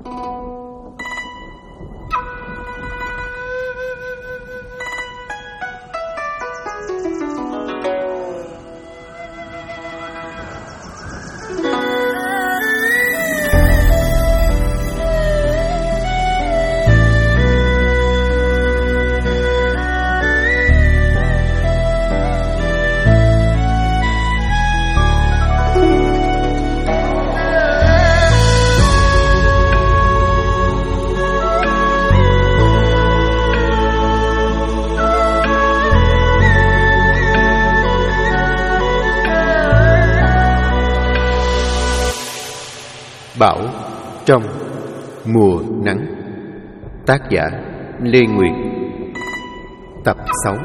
Bão trong mùa nắng. Tác giả Lê Nguyệt. Tập 6.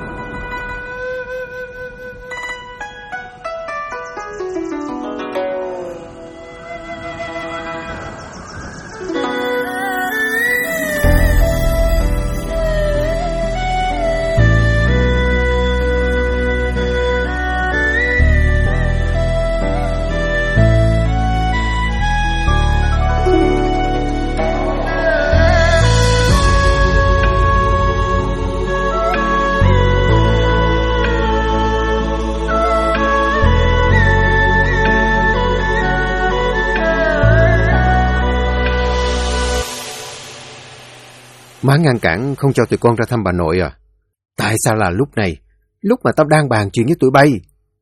Má ngăn cản không cho tụi con ra thăm bà nội à? Tại sao là lúc này? Lúc mà tao đang bàn chuyện với tụi bay.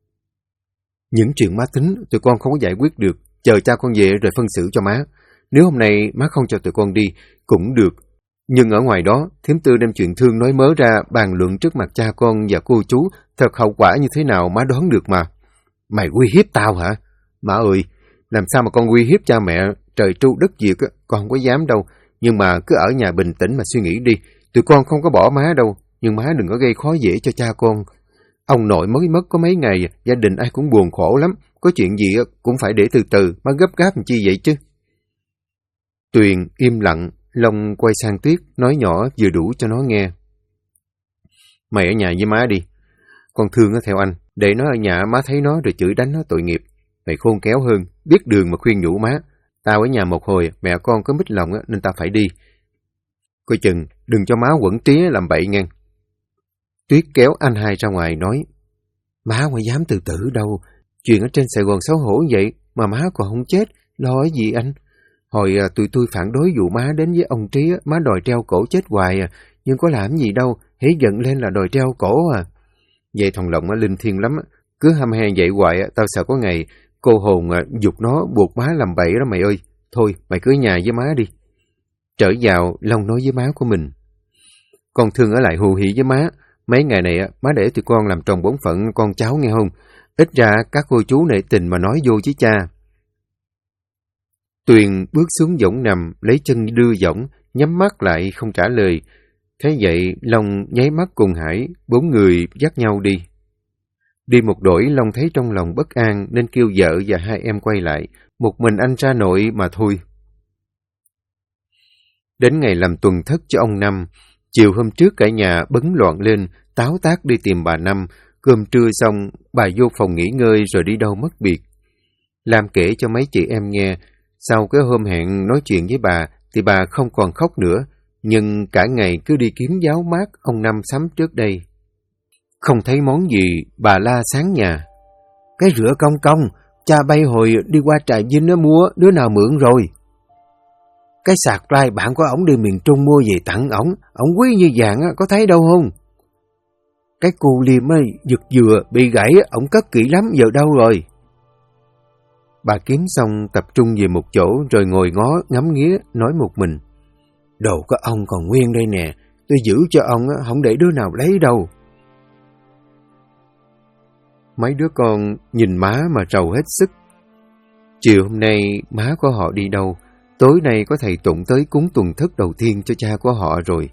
Những chuyện má tính tụi con không có giải quyết được. Chờ cha con về rồi phân xử cho má. Nếu hôm nay má không cho tụi con đi cũng được. Nhưng ở ngoài đó, thím Tư đem chuyện thương nói mớ ra bàn luận trước mặt cha con và cô chú. Thật hậu quả như thế nào má đoán được mà. Mày uy hiếp tao hả? Má ơi, làm sao mà con uy hiếp cha mẹ? Trời tru đất diệt con không có dám đâu. Nhưng mà cứ ở nhà bình tĩnh mà suy nghĩ đi. Tụi con không có bỏ má đâu. Nhưng má đừng có gây khó dễ cho cha con. Ông nội mới mất có mấy ngày. Gia đình ai cũng buồn khổ lắm. Có chuyện gì cũng phải để từ từ. Má gấp gáp làm chi vậy chứ? Tuyền im lặng. Long quay sang Tuyết nói nhỏ vừa đủ cho nó nghe. Mày ở nhà với má đi. Con thương nó theo anh. Để nó ở nhà má thấy nó rồi chửi đánh nó tội nghiệp. Mày khôn khéo hơn. Biết đường mà khuyên nhủ má. Tao ở nhà một hồi, mẹ con có mít lòng nên tao phải đi. Coi chừng, đừng cho má quẩn tría làm bậy nghe. Tuyết kéo anh hai ra ngoài nói, má không dám tự tử đâu. Chuyện ở trên Sài Gòn xấu hổ vậy mà má còn không chết, lo cái gì anh? Hồi tụi tôi phản đối vụ má đến với ông Trí, má đòi treo cổ chết hoài à. Nhưng có làm gì đâu, hễ giận lên là đòi treo cổ à. Vậy thằng Lộng linh thiêng lắm, cứ hăm he vậy hoài, tao sợ có ngày cô hồn giục nó buộc má làm bậy đó mày ơi. Thôi, mày cứ ở nhà với má đi. Trở vào, Long nói với má của mình. Con thương ở lại hù hỉ với má. Mấy ngày này má để tụi con làm tròn bổn phận con cháu nghe không? Ít ra các cô chú nể tình mà nói vô với cha. Tuyền bước xuống võng nằm, lấy chân đưa võng, nhắm mắt lại không trả lời. Thế vậy, Long nháy mắt cùng Hải, bốn người dắt nhau đi. Đi một đổi, Long thấy trong lòng bất an nên kêu vợ và hai em quay lại. Một mình anh ra nội mà thôi. Đến ngày làm tuần thất cho ông Năm, chiều hôm trước cả nhà bấn loạn lên, táo tác đi tìm bà Năm. Cơm trưa xong, bà vô phòng nghỉ ngơi rồi đi đâu mất biệt. Lam kể cho mấy chị em nghe, sau cái hôm hẹn nói chuyện với bà thì bà không còn khóc nữa, nhưng cả ngày cứ đi kiếm giáo mát ông Năm sắm trước đây. Không thấy món gì, bà la sáng nhà. Cái rửa công công, cha bay hồi đi qua Trà Vinh nó mua, đứa nào mượn rồi. Cái sạc lai bạn của ổng đi miền Trung mua về tặng ổng quý như vàng có thấy đâu không? Cái cu liêm giật dừa bị gãy, ổng cất kỹ lắm, giờ đâu rồi? Bà kiếm xong tập trung về một chỗ rồi ngồi ngó ngắm nghía nói một mình. Đồ của ông còn nguyên đây nè, tôi giữ cho ông không để đứa nào lấy đâu. Mấy đứa con nhìn má mà rầu hết sức. Chiều hôm nay má của họ đi đâu? Tối nay có thầy Tụng tới cúng tuần thất đầu tiên cho cha của họ rồi.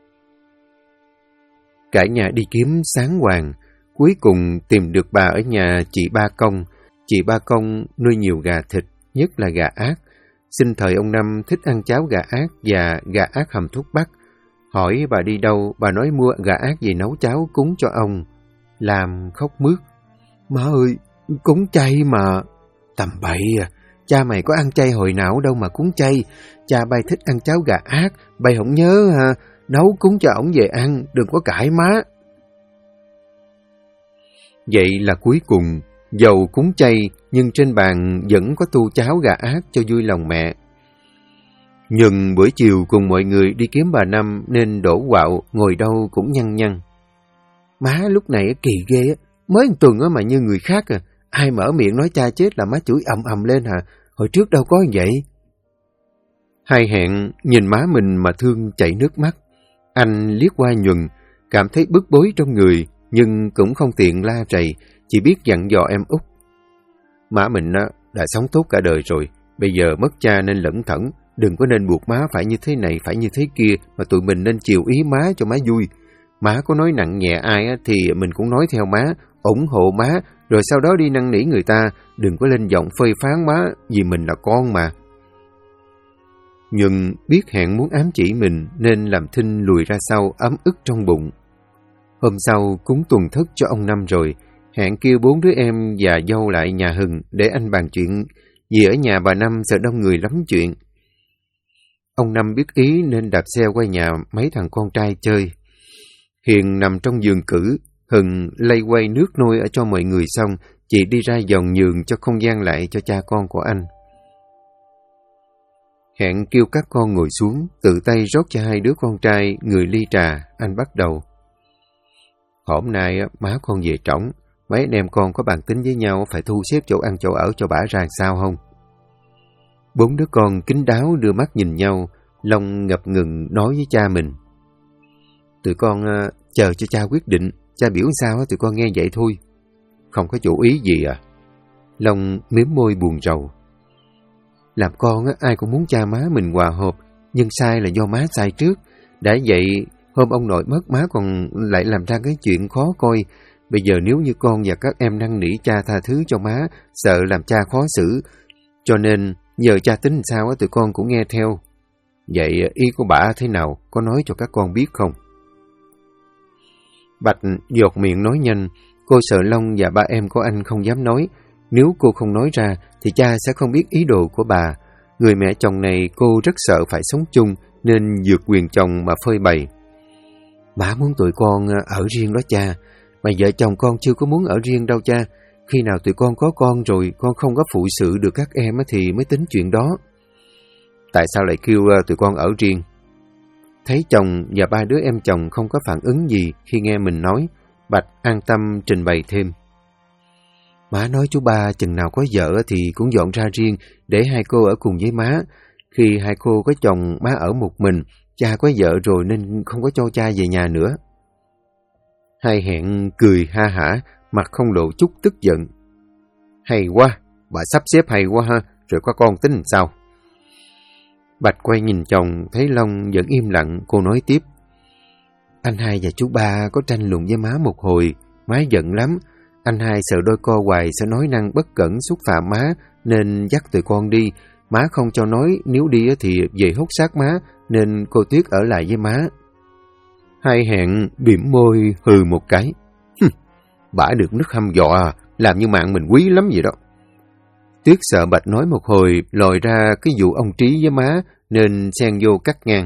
Cả nhà đi kiếm sáng hoàng, cuối cùng tìm được bà ở nhà chị Ba Công. Chị Ba Công nuôi nhiều gà thịt, nhất là gà ác. Sinh thời ông Năm thích ăn cháo gà ác và gà ác hầm thuốc bắc. Hỏi bà đi đâu, bà nói mua gà ác về nấu cháo cúng cho ông. Làm khóc mướt. Má ơi, cúng chay mà. Tầm bậy à, cha mày có ăn chay hồi nào đâu mà cúng chay. Cha bay thích ăn cháo gà ác, bay không nhớ ha, nấu cúng cho ổng về ăn, đừng có cãi má. Vậy là cuối cùng, dầu cúng chay, nhưng trên bàn vẫn có tô cháo gà ác cho vui lòng mẹ. Nhưng buổi chiều cùng mọi người đi kiếm bà Năm nên đổ quạo, ngồi đâu cũng nhăn nhăn. Má lúc này kỳ ghê á, mới một tuần mà như người khác à. Ai mở miệng nói cha chết là má chửi ầm ầm lên hả? Hồi trước đâu có như vậy. Hai Hẹn nhìn má mình mà thương chảy nước mắt. Anh liếc qua Nhuần, cảm thấy bức bối trong người, nhưng cũng không tiện la rầy, chỉ biết dặn dò em út. Má mình đã sống tốt cả đời rồi, bây giờ mất cha nên lẩn thẩn, đừng có nên buộc má phải như thế này, phải như thế kia, mà tụi mình nên chiều ý má cho má vui. Má có nói nặng nhẹ ai thì mình cũng nói theo má, ủng hộ má, rồi sau đó đi năn nỉ người ta, đừng có lên giọng phê phán má, vì mình là con mà. Nhưng biết Hẹn muốn ám chỉ mình nên làm thinh lùi ra sau, ấm ức trong bụng. Hôm sau cúng tuần thất cho ông Năm rồi, Hẹn kêu 4 đứa em và dâu lại nhà Hừng để anh bàn chuyện, vì ở nhà bà Năm sợ đông người lắm chuyện. Ông Năm biết ý nên đạp xe qua nhà mấy thằng con trai chơi. Hiền nằm trong giường cử, Hừng lay quay nước nôi ở cho mọi người xong, chị đi ra vòng nhường cho không gian lại cho cha con của anh. Hẹn kêu các con ngồi xuống, tự tay rót cho hai đứa con trai người ly trà, anh bắt đầu. Hôm nay má con về trỏng, mấy anh em con có bàn tính với nhau phải thu xếp chỗ ăn chỗ ở cho bả ra sao không? 4 đứa con kín đáo đưa mắt nhìn nhau, Long ngập ngừng nói với cha mình. Tụi con chờ cho cha quyết định, cha biểu sao tụi con nghe vậy thôi. Không có chủ ý gì à? Long mím môi buồn rầu. Làm con ai cũng muốn cha má mình hòa hợp, nhưng sai là do má sai trước. Đã vậy, hôm ông nội mất má còn lại làm ra cái chuyện khó coi. Bây giờ nếu như con và các em năn nỉ cha tha thứ cho má, sợ làm cha khó xử. Cho nên, giờ cha tính sao tụi con cũng nghe theo. Vậy ý của bả thế nào, có nói cho các con biết không? Bạch dột miệng nói nhanh, cô sợ Long và ba em của anh không dám nói. Nếu cô không nói ra, thì cha sẽ không biết ý đồ của bà. Người mẹ chồng này cô rất sợ phải sống chung, nên vượt quyền chồng mà phơi bày. Bà muốn tụi con ở riêng đó cha, mà vợ chồng con chưa có muốn ở riêng đâu cha. Khi nào tụi con có con rồi, con không có phụ sự được các em thì mới tính chuyện đó. Tại sao lại kêu tụi con ở riêng? Thấy chồng và 3 đứa em chồng không có phản ứng gì khi nghe mình nói, Bạch an tâm trình bày thêm. Má nói chú ba chừng nào có vợ thì cũng dọn ra riêng để hai cô ở cùng với má. Khi hai cô có chồng, má ở một mình, cha có vợ rồi nên không có cho cha về nhà nữa. Hai Hẹn cười ha hả, mặt không lộ chút tức giận. Hay quá, bà sắp xếp hay quá ha, rồi có con tính sao? Bạch quay nhìn chồng, thấy Long vẫn im lặng, cô nói tiếp. Anh hai và chú ba có tranh luận với má một hồi, má giận lắm. Anh hai sợ đôi co hoài sẽ nói năng bất cẩn xúc phạm má, nên dắt tụi con đi. Má không cho nói, nếu đi thì về hốt xác má, nên cô Tuyết ở lại với má. Hai Hẹn bỉm môi hừ một cái. Bả được nước hăm dọa, làm như mạng mình quý lắm vậy đó. Tuyết sợ Bạch nói một hồi, lòi ra cái vụ ông Trí với má, nên xen vô cắt ngang.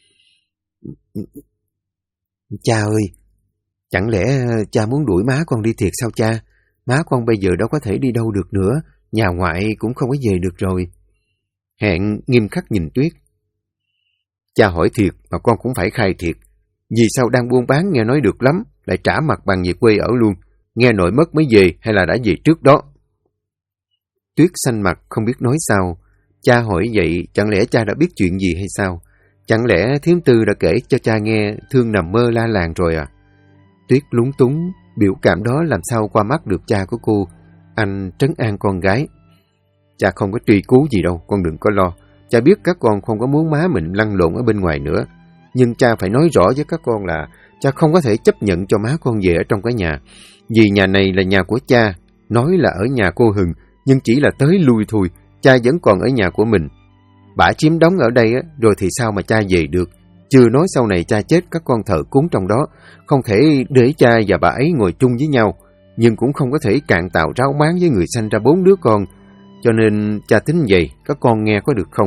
Cha ơi, chẳng lẽ cha muốn đuổi má con đi thiệt sao cha? Má con bây giờ đâu có thể đi đâu được nữa, nhà ngoại cũng không có về được rồi. Hẹn nghiêm khắc nhìn Tuyết. Cha hỏi thiệt mà con cũng phải khai thiệt. Vì sao đang buôn bán nghe nói được lắm, lại trả mặt bằng về quê ở luôn? Nghe nội mất mới về hay là đã về trước đó? Tuyết xanh mặt không biết nói sao. Cha hỏi vậy chẳng lẽ cha đã biết chuyện gì hay sao? Chẳng lẽ Thiếm Tư đã kể cho cha nghe Thương nằm mơ la làng rồi à? Tuyết lúng túng, biểu cảm đó làm sao qua mắt được cha của cô. Anh trấn an con gái. Cha không có truy cứu gì đâu, con đừng có lo. Cha biết các con không có muốn má mình lăn lộn ở bên ngoài nữa. Nhưng cha phải nói rõ với các con là cha không có thể chấp nhận cho má con về ở trong cái nhà. Vì nhà này là nhà của cha. Nói là ở nhà cô Hừng, nhưng chỉ là tới lui thôi. Cha vẫn còn ở nhà của mình. Bả chiếm đóng ở đây rồi thì sao mà cha về được? Chưa nói sau này cha chết các con thờ cúng trong đó. Không thể để cha và bà ấy ngồi chung với nhau. Nhưng cũng không có thể cạn tàu ráo máng với người sanh ra 4 đứa con. cho nên cha tính vậy, các con nghe có được không?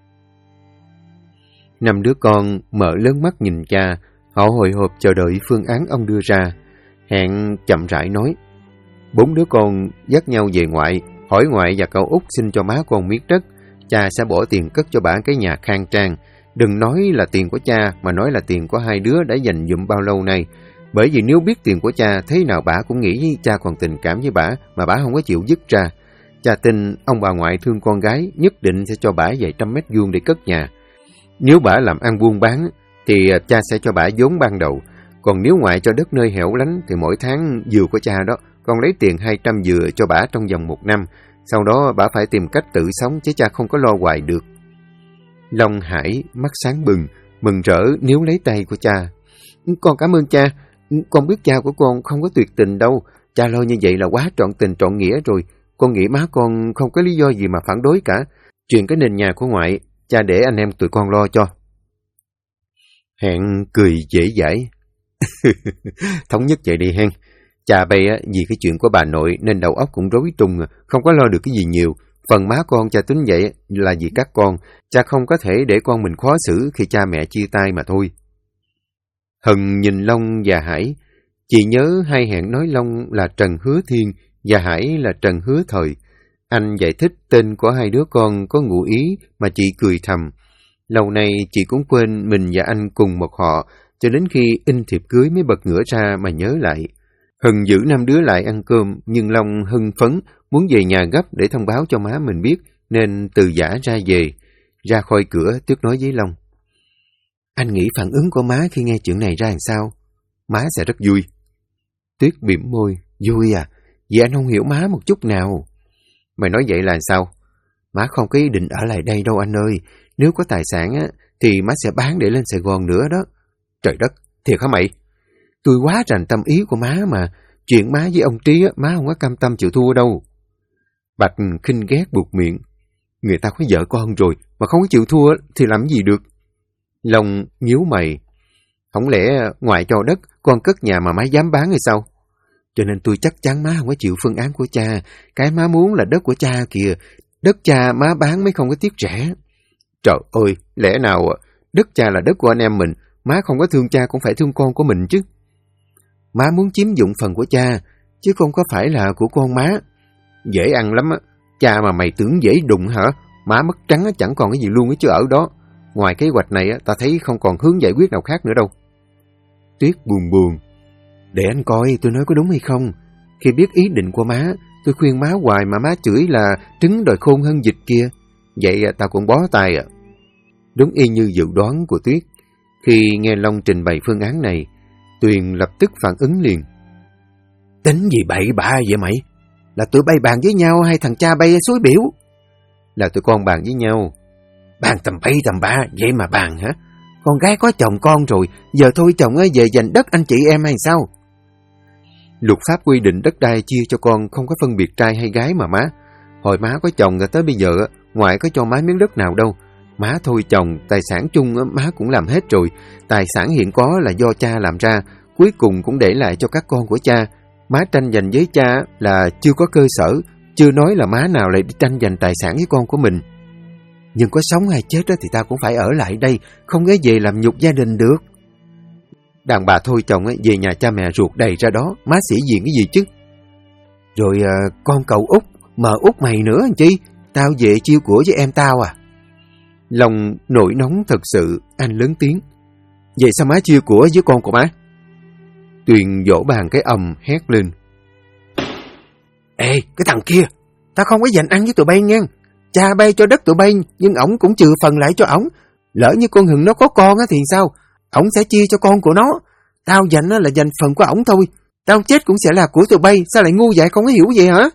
5 đứa con mở lớn mắt nhìn cha, họ hồi hộp chờ đợi phương án ông đưa ra. Hẹn chậm rãi nói, 4 đứa con dắt nhau về ngoại, hỏi ngoại và cậu út xin cho má con miếng đất. Cha sẽ bỏ tiền cất cho bả cái nhà khang trang. Đừng nói là tiền của cha, mà nói là tiền của hai đứa đã dành dụm bao lâu nay. Bởi vì nếu biết tiền của cha, thế nào bả cũng nghĩ cha còn tình cảm với bả, mà bả không có chịu dứt ra. Cha tin ông bà ngoại thương con gái, nhất định sẽ cho bả vài trăm mét vuông để cất nhà. Nếu bả làm ăn buôn bán, thì cha sẽ cho bả vốn ban đầu. Còn nếu ngoại cho đất nơi hẻo lánh, thì mỗi tháng dừa của cha đó, con lấy tiền 200 dừa cho bả trong vòng 1 năm. Sau đó bả phải tìm cách tự sống, chứ cha không có lo hoài được. Long Hải mắt sáng bừng, mừng rỡ níu lấy tay của cha. Con cảm ơn cha, con biết cha của con không có tuyệt tình đâu. Cha lo như vậy là quá trọn tình trọn nghĩa rồi. Con nghĩ má con không có lý do gì mà phản đối cả. Chuyện cái nền nhà của ngoại, cha để anh em tụi con lo cho. Hẹn cười dễ dãi. Thống nhất vậy đi hen. Cha bây vì cái chuyện của bà nội nên đầu óc cũng rối tung, không có lo được cái gì nhiều. Phần má con cha tính vậy là vì các con, cha không có thể để con mình khó xử khi cha mẹ chia tay mà thôi. Hân nhìn Long và Hải. Chị nhớ hay Hẹn nói Long là Trần Hứa Thiên và Hải là Trần Hứa Thời. Anh giải thích tên của hai đứa con có ngụ ý mà chị cười thầm. Lâu nay chị cũng quên mình và anh cùng một họ, cho đến khi in thiệp cưới mới bật ngửa ra mà nhớ lại. Hân giữ 5 đứa lại ăn cơm, nhưng Long hưng phấn, muốn về nhà gấp để thông báo cho má mình biết, nên từ giã ra về. Ra khỏi cửa, Tuyết nói với Long. Anh nghĩ phản ứng của má khi nghe chuyện này ra làm sao? Má sẽ rất vui. Tuyết bỉm môi. Vui à? Vì anh không hiểu má một chút nào. Mày nói vậy là sao? Má không có ý định ở lại đây đâu anh ơi. Nếu có tài sản á, thì má sẽ bán để lên Sài Gòn nữa đó. Trời đất, thiệt hả mày? Tôi quá rành tâm ý của má mà. Chuyện má với ông Trí á, má không có cam tâm chịu thua đâu. Bạch khinh ghét buộc miệng. Người ta có vợ con rồi, mà không có chịu thua thì làm gì được? Long nhíu mày. Không lẽ ngoại cho đất, con cất nhà mà má dám bán hay sao? Cho nên tôi chắc chắn má không có chịu phương án của cha. Cái má muốn là đất của cha kìa. Đất cha má bán mới không có tiếc rẻ. Trời ơi, lẽ nào đất cha là đất của anh em mình, má không có thương cha cũng phải thương con của mình chứ. Má muốn chiếm dụng phần của cha, chứ không có phải là của con má. Dễ ăn lắm á, cha mà mày tưởng dễ đụng hả? Má mất trắng chẳng còn cái gì luôn ấy chứ ở đó. Ngoài kế hoạch này ta thấy không còn hướng giải quyết nào khác nữa đâu. Tuyết buồn buồn. Để anh coi tôi nói có đúng hay không. Khi biết ý định của má, tôi khuyên má hoài mà má chửi là trứng đòi khôn hơn vịt kia. Vậy ta cũng bó tay à. Đúng y như dự đoán của Tuyết. Khi nghe Long trình bày phương án này, Tuyền lập tức phản ứng liền. Tính gì bậy bạ vậy mày? Là tụi bay bàn với nhau hay thằng cha bay suối biểu? Là tụi con bàn với nhau. Bàn tầm bay tầm bạ, vậy mà bàn hả? Con gái có chồng con rồi, giờ thôi chồng về giành đất anh chị em hay sao? Luật pháp quy định đất đai chia cho con không có phân biệt trai hay gái mà má. Hồi má có chồng rồi tới bây giờ, ngoại có cho má miếng đất nào đâu. Má thôi chồng, tài sản chung má cũng làm hết rồi. Tài sản hiện có là do cha làm ra, cuối cùng cũng để lại cho các con của cha. Má tranh giành với cha là chưa có cơ sở, chưa nói là má nào lại đi tranh giành tài sản với con của mình. Nhưng có sống hay chết thì ta cũng phải ở lại đây, không ghé về làm nhục gia đình được. Đàn bà thôi chồng về nhà cha mẹ ruột đầy ra đó, má sĩ diện cái gì chứ? Rồi con cậu út, mờ út mày nữa anh chi? Tao về chiêu của với em tao à? Lòng nổi nóng thật sự, anh lớn tiếng. Vậy sao má chia của với con của má? Tuyền vỗ bàn cái ầm hét lên. Ê, cái thằng kia, tao không có dành ăn với tụi bay nha. Cha bay cho đất tụi bay, nhưng ổng cũng trừ phần lại cho ổng. Lỡ như con Hừng nó có con thì sao? Ổng sẽ chia cho con của nó. Tao dành là dành phần của ổng thôi. Tao chết cũng sẽ là của tụi bay. Sao lại ngu vậy, không có hiểu vậy hả?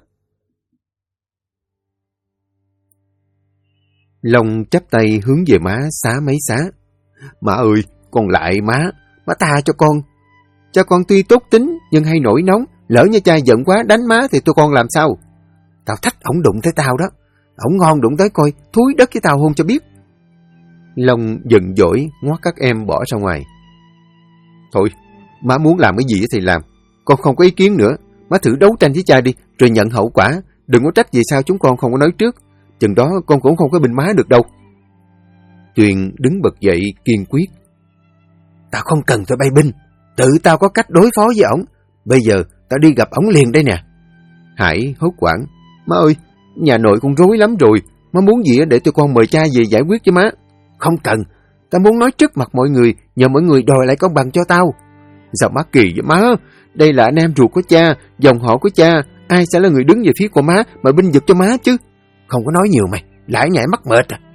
Long chắp tay hướng về má xá mấy xá. Má ơi, con lại má tha cho con. Cha con tuy tốt tính nhưng hay nổi nóng. Lỡ như cha giận quá đánh má thì tụi con làm sao? Tao thách ổng đụng tới tao đó. Ổng ngon đụng tới coi, thúi đất với tao hôn cho biết. Long giận dỗi ngoắt các em bỏ ra ngoài. Thôi, má muốn làm cái gì thì làm. Con không có ý kiến nữa. Má thử đấu tranh với cha đi, rồi nhận hậu quả. Đừng có trách vì sao chúng con không có nói trước. Chừng đó con cũng không có binh má được đâu. Tuyền đứng bật dậy kiên quyết. Tao không cần tụi bay binh. Tự tao có cách đối phó với ổng. Bây giờ tao đi gặp ổng liền đây nè. Hải hốt hoảng. Má ơi, nhà nội con rối lắm rồi. Má muốn gì để tụi con mời cha về giải quyết cho má. Không cần. Tao muốn nói trước mặt mọi người, nhờ mọi người đòi lại công bằng cho tao. Sao má kỳ vậy má? Đây là anh em ruột của cha, dòng họ của cha. Ai sẽ là người đứng về phía của má mà binh vực cho má chứ? Không có nói nhiều mày, lải nhải mắc mệt à.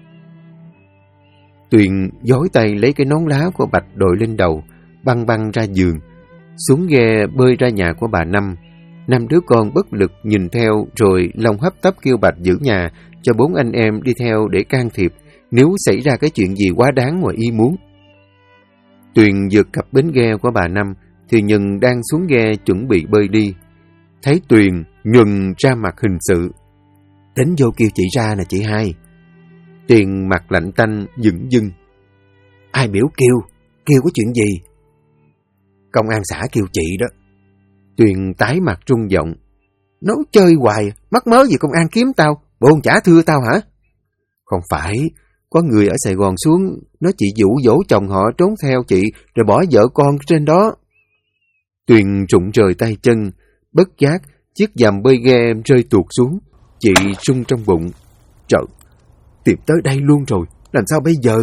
Tuyền giói tay lấy cái nón lá của Bạch đội lên đầu, băng băng ra giường, xuống ghe bơi ra nhà của bà Năm. 5 đứa con bất lực nhìn theo rồi lòng hấp tấp kêu Bạch giữ nhà cho 4 anh em đi theo để can thiệp nếu xảy ra cái chuyện gì quá đáng ngoài ý muốn. Tuyền vượt cập bến ghe của bà Năm thì Nhân đang xuống ghe chuẩn bị bơi đi. Thấy Tuyền, Nhân ra mặt hình sự. Tính vô kêu chị ra nè chị hai. Tuyền mặt lạnh tanh dửng dưng. Ai biểu kêu có chuyện gì? Công an xã kêu chị đó. Tuyền tái mặt trung giọng. Nói chơi hoài, mắc mớ gì công an kiếm tao, bộ chả thưa tao hả? Không phải, có người ở Sài Gòn xuống, nói chị dụ dỗ chồng họ trốn theo chị, rồi bỏ vợ con trên đó. Tuyền rụng rời tay chân, bất giác, chiếc dầm bơi ghe rơi tuột xuống. Chị rung trong bụng. Trời, tìm tới đây luôn rồi, làm sao bây giờ?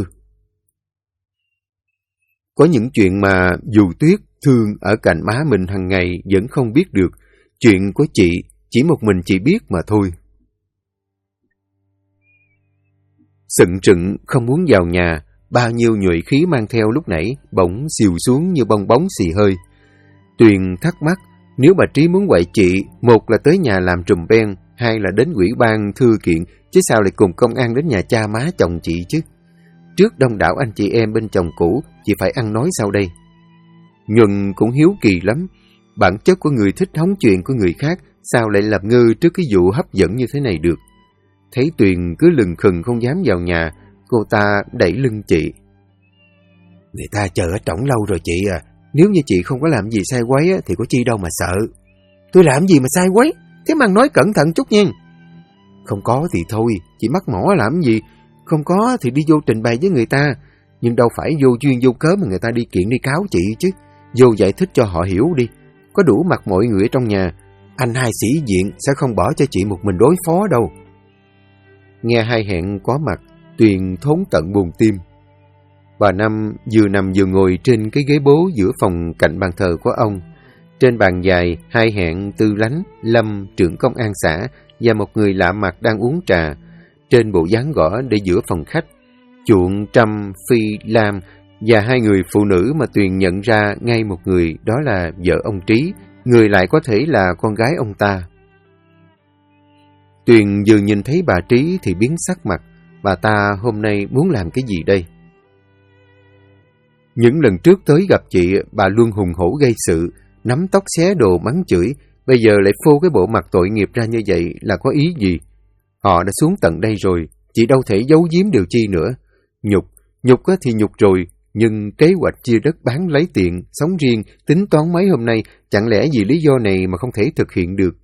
Có những chuyện mà dù Tuyết thương ở cạnh má mình hàng ngày vẫn không biết được. Chuyện của chị chỉ một mình chị biết mà thôi. Sững trựng không muốn vào nhà, bao nhiêu nhuệ khí mang theo lúc nãy bỗng xìu xuống như bong bóng xì hơi. Tuyền thắc mắc, nếu bà Trí muốn quậy chị, một là tới nhà làm trùm ben, hai là đến ủy ban thư kiện, chứ sao lại cùng công an đến nhà cha má chồng chị chứ? Trước đông đảo anh chị em bên chồng cũ, chị phải ăn nói sau đây. Nhuần cũng hiếu kỳ lắm, bản chất của người thích hóng chuyện của người khác, sao lại làm ngơ trước cái vụ hấp dẫn như thế này được? Thấy Tuyền cứ lừng khừng không dám vào nhà, cô ta đẩy lưng chị. Người ta chờ ở trỏng lâu rồi chị à, nếu như chị không có làm gì sai quấy thì có chi đâu mà sợ. Tôi làm gì mà sai quấy, thế mà nói cẩn thận chút nha. Không có thì thôi, chị mắc mỏ làm gì, không có thì đi vô trình bày với người ta, nhưng đâu phải vô duyên vô cớ mà người ta đi kiện đi cáo chị chứ. Vô giải thích cho họ hiểu đi, có đủ mặt mọi người ở trong nhà, anh hai sĩ diện sẽ không bỏ cho chị một mình đối phó đâu. Nghe hai hẹn có mặt, Tuyền thốn tận buồn tim. Bà Năm vừa nằm vừa ngồi trên cái ghế bố giữa phòng cạnh bàn thờ của ông. Trên bàn dài, hai hẹn Tư Lánh, Lâm, trưởng công an xã và một người lạ mặt đang uống trà. Trên bộ dáng gõ để giữa phòng khách, Chuộng, Trâm, Phi, Lam và hai người phụ nữ mà Tuyền nhận ra ngay một người, đó là vợ ông Trí, người lại có thể là con gái ông ta. Tuyền vừa nhìn thấy bà Trí thì biến sắc mặt, bà ta hôm nay muốn làm cái gì đây? Những lần trước tới gặp chị, bà luôn hùng hổ gây sự, nắm tóc xé đồ mắng chửi, bây giờ lại phô cái bộ mặt tội nghiệp ra như vậy là có ý gì? Họ đã xuống tận đây rồi, chị đâu thể giấu giếm điều chi nữa. Nhục thì nhục rồi, nhưng kế hoạch chia đất bán lấy tiền, sống riêng, tính toán mấy hôm nay, chẳng lẽ vì lý do này mà không thể thực hiện được?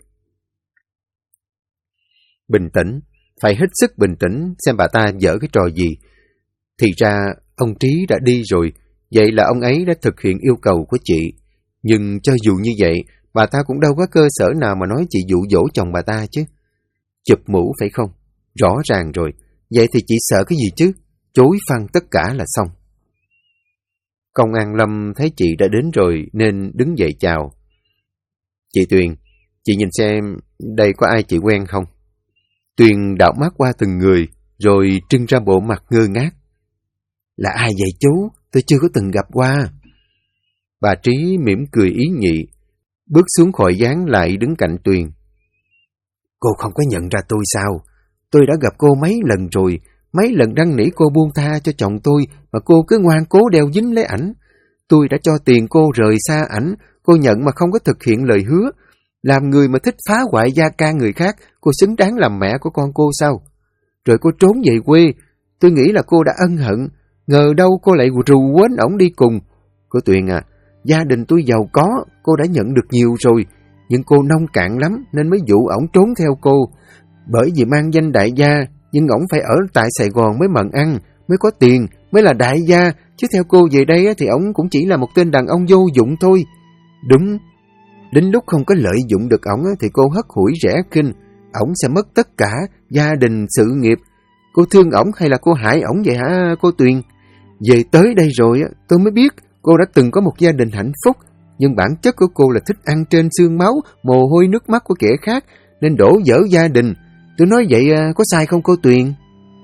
Bình tĩnh, phải hết sức bình tĩnh xem bà ta dở cái trò gì. Thì ra, ông Trí đã đi rồi, vậy là ông ấy đã thực hiện yêu cầu của chị. Nhưng cho dù như vậy, bà ta cũng đâu có cơ sở nào mà nói chị dụ dỗ chồng bà ta chứ. Chụp mũ phải không? Rõ ràng rồi, vậy thì chị sợ cái gì chứ? Chối phăng tất cả là xong. Công an Lâm thấy chị đã đến rồi nên đứng dậy chào. Chị Tuyền, chị nhìn xem đây có ai chị quen không? Tuyền đảo mắt qua từng người rồi trưng ra bộ mặt ngơ ngác. Là ai vậy chú? Tôi chưa có từng gặp qua. Bà Trí mỉm cười ý nhị, bước xuống khỏi gián lại đứng cạnh Tuyền. Cô không có nhận ra tôi sao? Tôi đã gặp cô mấy lần rồi, mấy lần năn nỉ cô buông tha cho chồng tôi mà cô cứ ngoan cố đeo dính lấy ảnh. Tôi đã cho tiền cô rời xa ảnh, cô nhận mà không có thực hiện lời hứa. Làm người mà thích phá hoại gia can người khác, cô xứng đáng làm mẹ của con cô sao? Rồi cô trốn về quê, tôi nghĩ là cô đã ân hận, ngờ đâu cô lại rù quến ổng đi cùng. Cô Tuyền à, gia đình tôi giàu có, cô đã nhận được nhiều rồi, nhưng cô nông cạn lắm nên mới dụ ổng trốn theo cô. Bởi vì mang danh đại gia, nhưng ổng phải ở tại Sài Gòn mới mần ăn, mới có tiền, mới là đại gia, chứ theo cô về đây thì ổng cũng chỉ là một tên đàn ông vô dụng thôi. Đúng, đến lúc không có lợi dụng được ổng thì cô hất hủi rẻ kinh, ổng sẽ mất tất cả, gia đình, sự nghiệp. Cô thương ổng hay là cô hại ổng vậy hả cô Tuyền? Về tới đây rồi tôi mới biết cô đã từng có một gia đình hạnh phúc, nhưng bản chất của cô là thích ăn trên xương máu, mồ hôi nước mắt của kẻ khác, nên đổ vỡ gia đình. Tôi nói vậy có sai không cô Tuyền?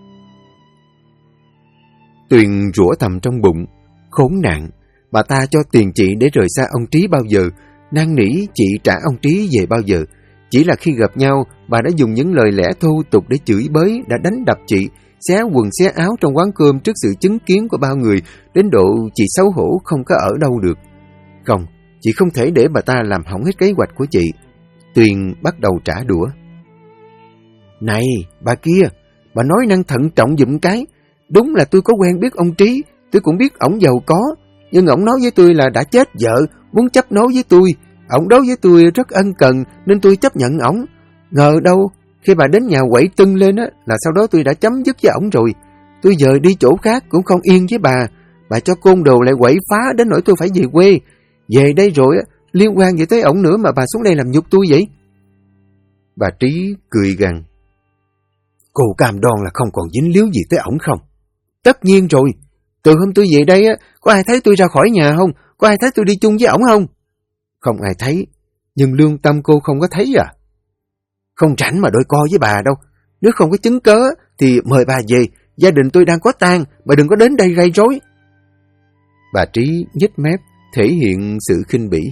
Tuyền rủa thầm trong bụng. Khốn nạn, bà ta cho tiền chị để rời xa ông Trí bao giờ, năn nỉ chị trả ông Trí về bao giờ. Chỉ là khi gặp nhau, bà đã dùng những lời lẽ thô tục để chửi bới, đã đánh đập chị, xé quần xé áo trong quán cơm trước sự chứng kiến của bao người, đến độ chị xấu hổ không có ở đâu được. Không, chị không thể để bà ta làm hỏng hết kế hoạch của chị. Tuyền bắt đầu trả đũa. Này, bà kia, bà nói năng thận trọng giùm cái. Đúng là tôi có quen biết ông Trí, tôi cũng biết ổng giàu có, nhưng ổng nói với tôi là đã chết vợ, muốn chấp nối với tôi. Ổng đối với tôi rất ân cần nên tôi chấp nhận ổng. Ngờ đâu, khi bà đến nhà quậy tưng lên là sau đó tôi đã chấm dứt với ổng rồi. Tôi dời đi chỗ khác cũng không yên với bà cho côn đồ lại quậy phá đến nỗi tôi phải về quê. Về đây rồi liên quan gì tới ổng nữa mà bà xuống đây làm nhục tôi vậy? Bà Trí cười gằn. Cô cam đoan là không còn dính líu gì tới ổng không? Tất nhiên rồi. Từ hôm tôi về đây có ai thấy tôi ra khỏi nhà không? Có ai thấy tôi đi chung với ổng không? Không ai thấy, nhưng lương tâm cô không có thấy à? Không rảnh mà đôi co với bà đâu. Nếu không có chứng cớ thì mời bà về. Gia đình tôi đang có tang, bà đừng có đến đây gây rối. Bà Trí nhếch mép, thể hiện sự khinh bỉ.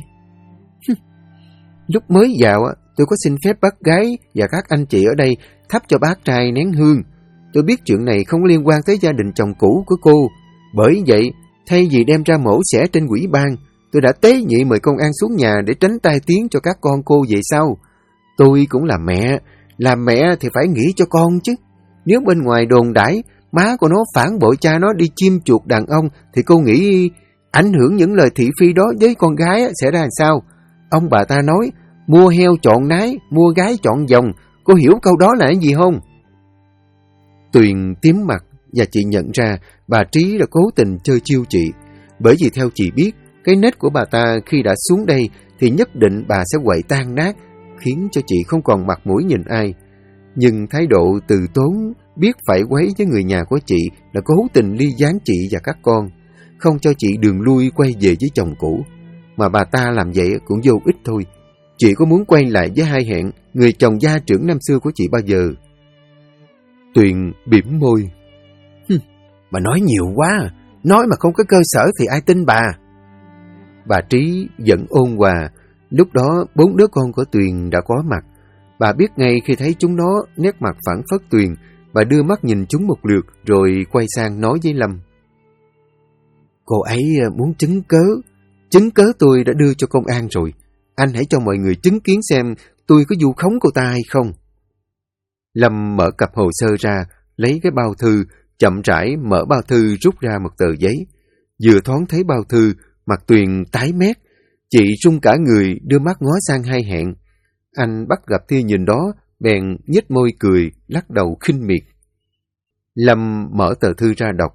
Lúc mới vào tôi có xin phép bác gái và các anh chị ở đây thắp cho bác trai nén hương. Tôi biết chuyện này không liên quan tới gia đình chồng cũ của cô. Bởi vậy, thay vì đem ra mổ xẻ trên ủy ban, tôi đã tế nhị mời công an xuống nhà để tránh tai tiếng cho các con cô về sau. Tôi cũng là mẹ, làm mẹ thì phải nghĩ cho con chứ. Nếu bên ngoài đồn đãi má của nó phản bội cha nó đi chim chuột đàn ông thì cô nghĩ ảnh hưởng những lời thị phi đó với con gái sẽ ra làm sao? Ông bà ta nói mua heo chọn nái, mua gái chọn dòng. Cô hiểu câu đó là cái gì không? Tuyền tím mặt và chị nhận ra bà Trí đã cố tình chơi chiêu chị. Bởi vì theo chị biết, cái nết của bà ta khi đã xuống đây thì nhất định bà sẽ quậy tan nát, khiến cho chị không còn mặt mũi nhìn ai. Nhưng thái độ từ tốn, biết phải quấy với người nhà của chị là cố tình ly gián chị và các con, không cho chị đường lui quay về với chồng cũ. Mà bà ta làm vậy cũng vô ích thôi. Chị có muốn quay lại với hai hẹn người chồng gia trưởng năm xưa của chị bao giờ? Tuyền bỉm môi. Bà nói nhiều quá, nói mà không có cơ sở thì ai tin bà? Bà Trí vẫn ôn hòa. Lúc đó 4 đứa con của Tuyền đã có mặt. Bà biết ngay khi thấy chúng nó nét mặt phản phất Tuyền. Bà đưa mắt nhìn chúng một lượt rồi quay sang nói với Lâm. Cô ấy muốn chứng cớ tôi đã đưa cho công an rồi. Anh hãy cho mọi người chứng kiến xem tôi có vu khống cô ta hay không. Lâm mở cặp hồ sơ ra, lấy cái bao thư, chậm rãi mở bao thư rút ra một tờ giấy. Vừa thoáng thấy bao thư, mặt Tuyền tái mét. Chị run cả người đưa mắt ngó sang hai hẹn. Anh bắt gặp tia nhìn đó, bèn nhếch môi cười, lắc đầu khinh miệt. Lâm mở tờ thư ra đọc.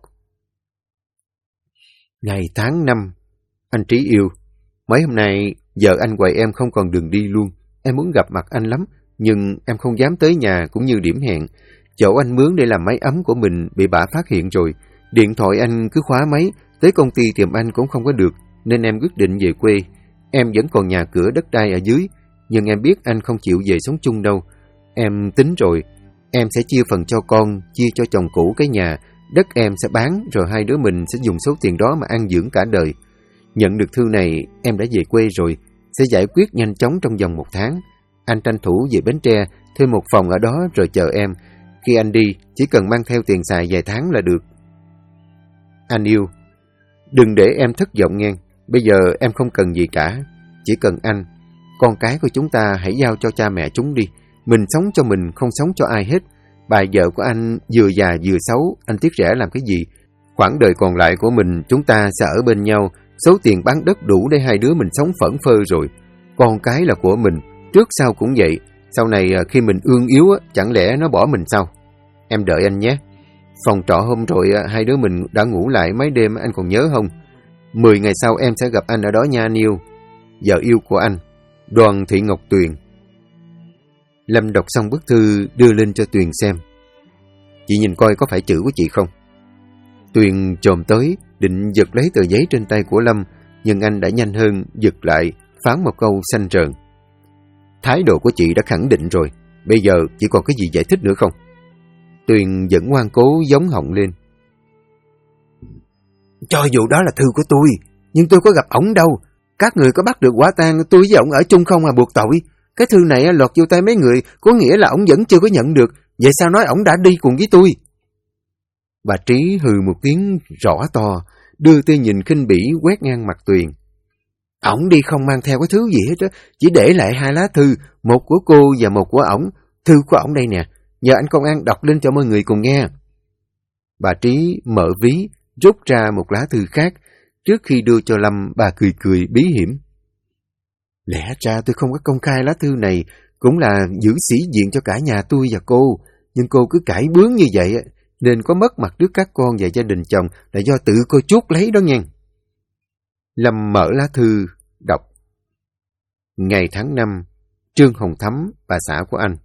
Ngày tháng 5, anh Trí yêu. Mấy hôm nay, vợ anh quậy em không còn đường đi luôn. Em muốn gặp mặt anh lắm, nhưng em không dám tới nhà cũng như điểm hẹn. Chỗ anh mướn để làm máy ấm của mình bị bả phát hiện rồi. Điện thoại anh cứ khóa máy, tới công ty tìm anh cũng không có được, nên em quyết định về quê. Em vẫn còn nhà cửa đất đai ở dưới, nhưng em biết anh không chịu về sống chung đâu. Em tính rồi, em sẽ chia phần cho con, chia cho chồng cũ cái nhà, đất em sẽ bán, rồi hai đứa mình sẽ dùng số tiền đó mà ăn dưỡng cả đời. Nhận được thư này, em đã về quê rồi, sẽ giải quyết nhanh chóng trong vòng 1 tháng. Anh tranh thủ về Bến Tre, thuê một phòng ở đó rồi chờ em. Khi anh đi, chỉ cần mang theo tiền xài vài tháng là được. Anh yêu, đừng để em thất vọng nghe. Bây giờ em không cần gì cả, chỉ cần anh. Con cái của chúng ta hãy giao cho cha mẹ chúng đi. Mình sống cho mình, không sống cho ai hết. Bà vợ của anh vừa già vừa xấu, anh tiếc rẻ làm cái gì? Khoảng đời còn lại của mình, chúng ta sẽ ở bên nhau. Số tiền bán đất đủ để hai đứa mình sống phẫn phơ rồi. Con cái là của mình, Trước sau cũng vậy. Sau này khi mình ương yếu, chẳng lẽ nó bỏ mình sao? Em đợi anh nhé. Phòng trọ hôm rồi hai đứa mình đã ngủ lại mấy đêm, anh còn nhớ không? 10 ngày sau em sẽ gặp anh ở đó nha Niêu. Vợ yêu của anh, Đoàn Thị Ngọc Tuyền. Lâm đọc xong bức thư đưa lên cho Tuyền xem. Chị nhìn coi có phải chữ của chị không? Tuyền chồm tới, định giật lấy tờ giấy trên tay của Lâm, nhưng anh đã nhanh hơn, giật lại, phán một câu xanh trợn. Thái độ của chị đã khẳng định rồi, bây giờ chỉ còn cái gì giải thích nữa không? Tuyền vẫn ngoan cố giống họng lên. Cho dù đó là thư của tôi, nhưng tôi có gặp ổng đâu. Các người có bắt được quả tang tôi với ổng ở chung không buộc tội. Cái thư này lọt vô tay mấy người, có nghĩa là ổng vẫn chưa có nhận được. Vậy sao nói ổng đã đi cùng với tôi? Bà Trí hừ một tiếng rõ to, đưa tia nhìn khinh bỉ quét ngang mặt Tuyền. Ổng đi không mang theo cái thứ gì hết á, chỉ để lại 2 lá thư, một của cô và một của ổng. Thư của ổng đây nè, nhờ anh công an đọc lên cho mọi người cùng nghe. Bà Trí mở ví, rút ra một lá thư khác. Trước khi đưa cho Lâm, bà cười cười bí hiểm. Lẽ ra tôi không có công khai lá thư này, cũng là giữ sĩ diện cho cả nhà tôi và cô. Nhưng cô cứ cãi bướng như vậy, nên có mất mặt trước các con và gia đình chồng là do tự cô chuốt lấy đó nghe. Lâm mở lá thư, đọc. Ngày tháng 5, Trương Hồng Thắm, bà xã của anh.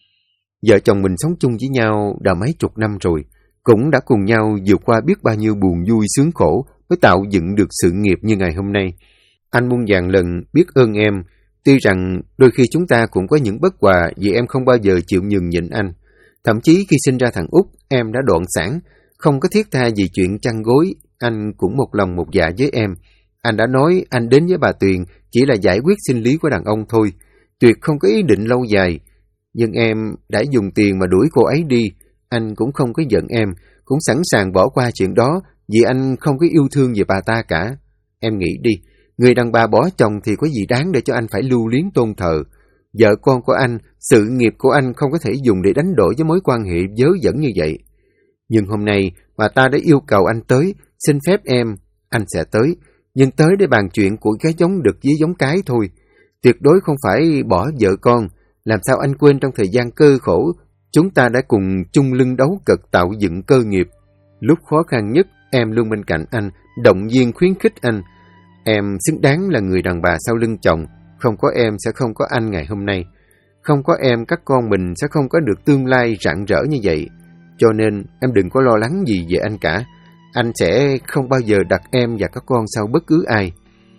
Vợ chồng mình sống chung với nhau đã mấy chục năm rồi, cũng đã cùng nhau vượt qua biết bao nhiêu buồn vui sướng khổ mới tạo dựng được sự nghiệp như ngày hôm nay. Anh muôn vàn lần biết ơn em, tuy rằng đôi khi chúng ta cũng có những bất hòa vì em không bao giờ chịu nhường nhịn anh. Thậm chí khi sinh ra thằng Út, em đã đoạn sản, không có thiết tha vì chuyện chăn gối, anh cũng một lòng một dạ với em. Anh đã nói anh đến với bà Tuyền chỉ là giải quyết sinh lý của đàn ông thôi, tuyệt không có ý định lâu dài. Nhưng em đã dùng tiền mà đuổi cô ấy đi, anh cũng không có giận em, cũng sẵn sàng bỏ qua chuyện đó vì anh không có yêu thương về bà ta cả. Em nghĩ đi, người đàn bà bỏ chồng thì có gì đáng để cho anh phải lưu luyến tôn thờ. Vợ con của anh, sự nghiệp của anh không có thể dùng để đánh đổi với mối quan hệ vớ vẩn như vậy. Nhưng hôm nay bà ta đã yêu cầu anh tới, xin phép em, anh sẽ tới. Nhưng tới để bàn chuyện của cái giống đực với giống cái thôi. Tuyệt đối không phải bỏ vợ con. Làm sao anh quên trong thời gian cơ khổ, chúng ta đã cùng chung lưng đấu cực tạo dựng cơ nghiệp. Lúc khó khăn nhất, em luôn bên cạnh anh, động viên khuyến khích anh. Em xứng đáng là người đàn bà sau lưng chồng. Không có em sẽ không có anh ngày hôm nay. Không có em các con mình sẽ không có được tương lai rạng rỡ như vậy. Cho nên em đừng có lo lắng gì về anh cả. Anh sẽ không bao giờ đặt em và các con sau bất cứ ai.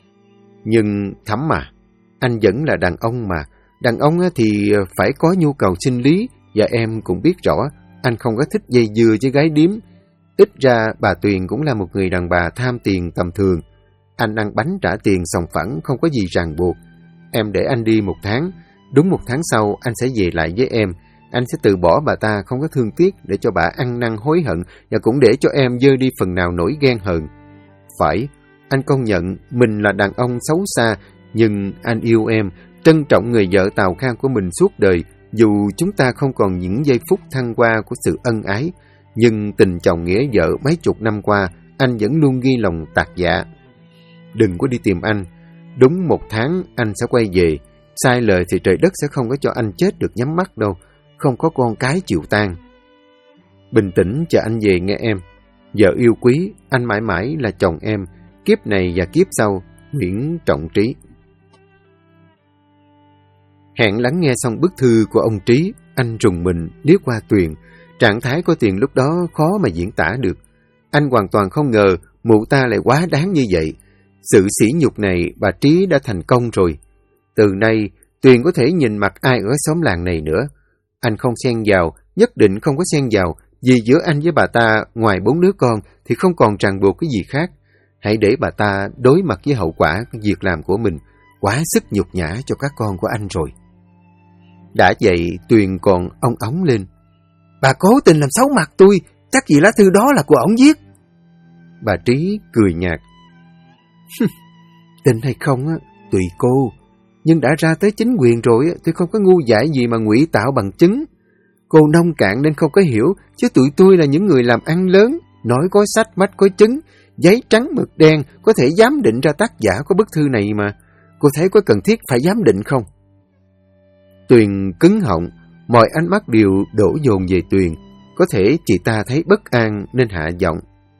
Nhưng Thắm mà, anh vẫn là đàn ông mà. Đàn ông thì phải có nhu cầu sinh lý. Và em cũng biết rõ, anh không có thích dây dưa với gái điếm. Ít ra bà Tuyền cũng là một người đàn bà tham tiền tầm thường. Anh ăn bánh trả tiền sòng phẳng, không có gì ràng buộc. Em để anh đi 1 tháng. Đúng 1 tháng sau, anh sẽ về lại với em. Anh sẽ từ bỏ bà ta không có thương tiếc để cho bà ăn năn hối hận và cũng để cho em dơ đi phần nào nỗi ghen hờn. Phải, anh công nhận mình là đàn ông xấu xa, nhưng anh yêu em, trân trọng người vợ tào khang của mình suốt đời. Dù chúng ta không còn những giây phút thăng hoa của sự ân ái, nhưng tình chồng nghĩa vợ mấy chục năm qua, anh vẫn luôn ghi lòng tạc dạ. Đừng có đi tìm anh. Đúng 1 tháng anh sẽ quay về. Sai lời thì trời đất sẽ không có cho anh chết được nhắm mắt đâu. Không có con cái chịu tang. Bình tĩnh chờ anh về nghe em. Vợ yêu quý, anh mãi mãi là chồng em. Kiếp này và kiếp sau, Nguyễn Trọng Trí. Hẹn lắng nghe xong bức thư của ông Trí, anh rùng mình liếc qua Tuyền. Trạng thái của Tuyền lúc đó khó mà diễn tả được. Anh hoàn toàn không ngờ mụ ta lại quá đáng như vậy. Sự sỉ nhục này bà Trí đã thành công rồi. Từ nay, Tuyền có thể nhìn mặt ai ở xóm làng này nữa. Anh không xen vào, nhất định không có xen vào, vì giữa anh với bà ta, ngoài 4 đứa con, thì không còn ràng buộc cái gì khác. Hãy để bà ta đối mặt với hậu quả việc làm của mình, quá sức nhục nhã cho các con của anh rồi. Đã vậy, Tuyền còn ong ống lên. Bà cố tình làm xấu mặt tôi, chắc gì lá thư đó là của ổng viết. Bà Trí cười nhạt. Tin hay không, tùy cô. Nhưng đã ra tới chính quyền rồi, tôi không có ngu dại gì mà ngụy tạo bằng chứng. Cô nông cạn nên không có hiểu, chứ tụi tôi là những người làm ăn lớn, nói có sách mách có chứng, giấy trắng mực đen, có thể giám định ra tác giả của bức thư này mà. Cô thấy có cần thiết phải giám định không? Tuyền cứng họng, mọi ánh mắt đều đổ dồn về Tuyền. Có thể chị ta thấy bất an nên hạ giọng.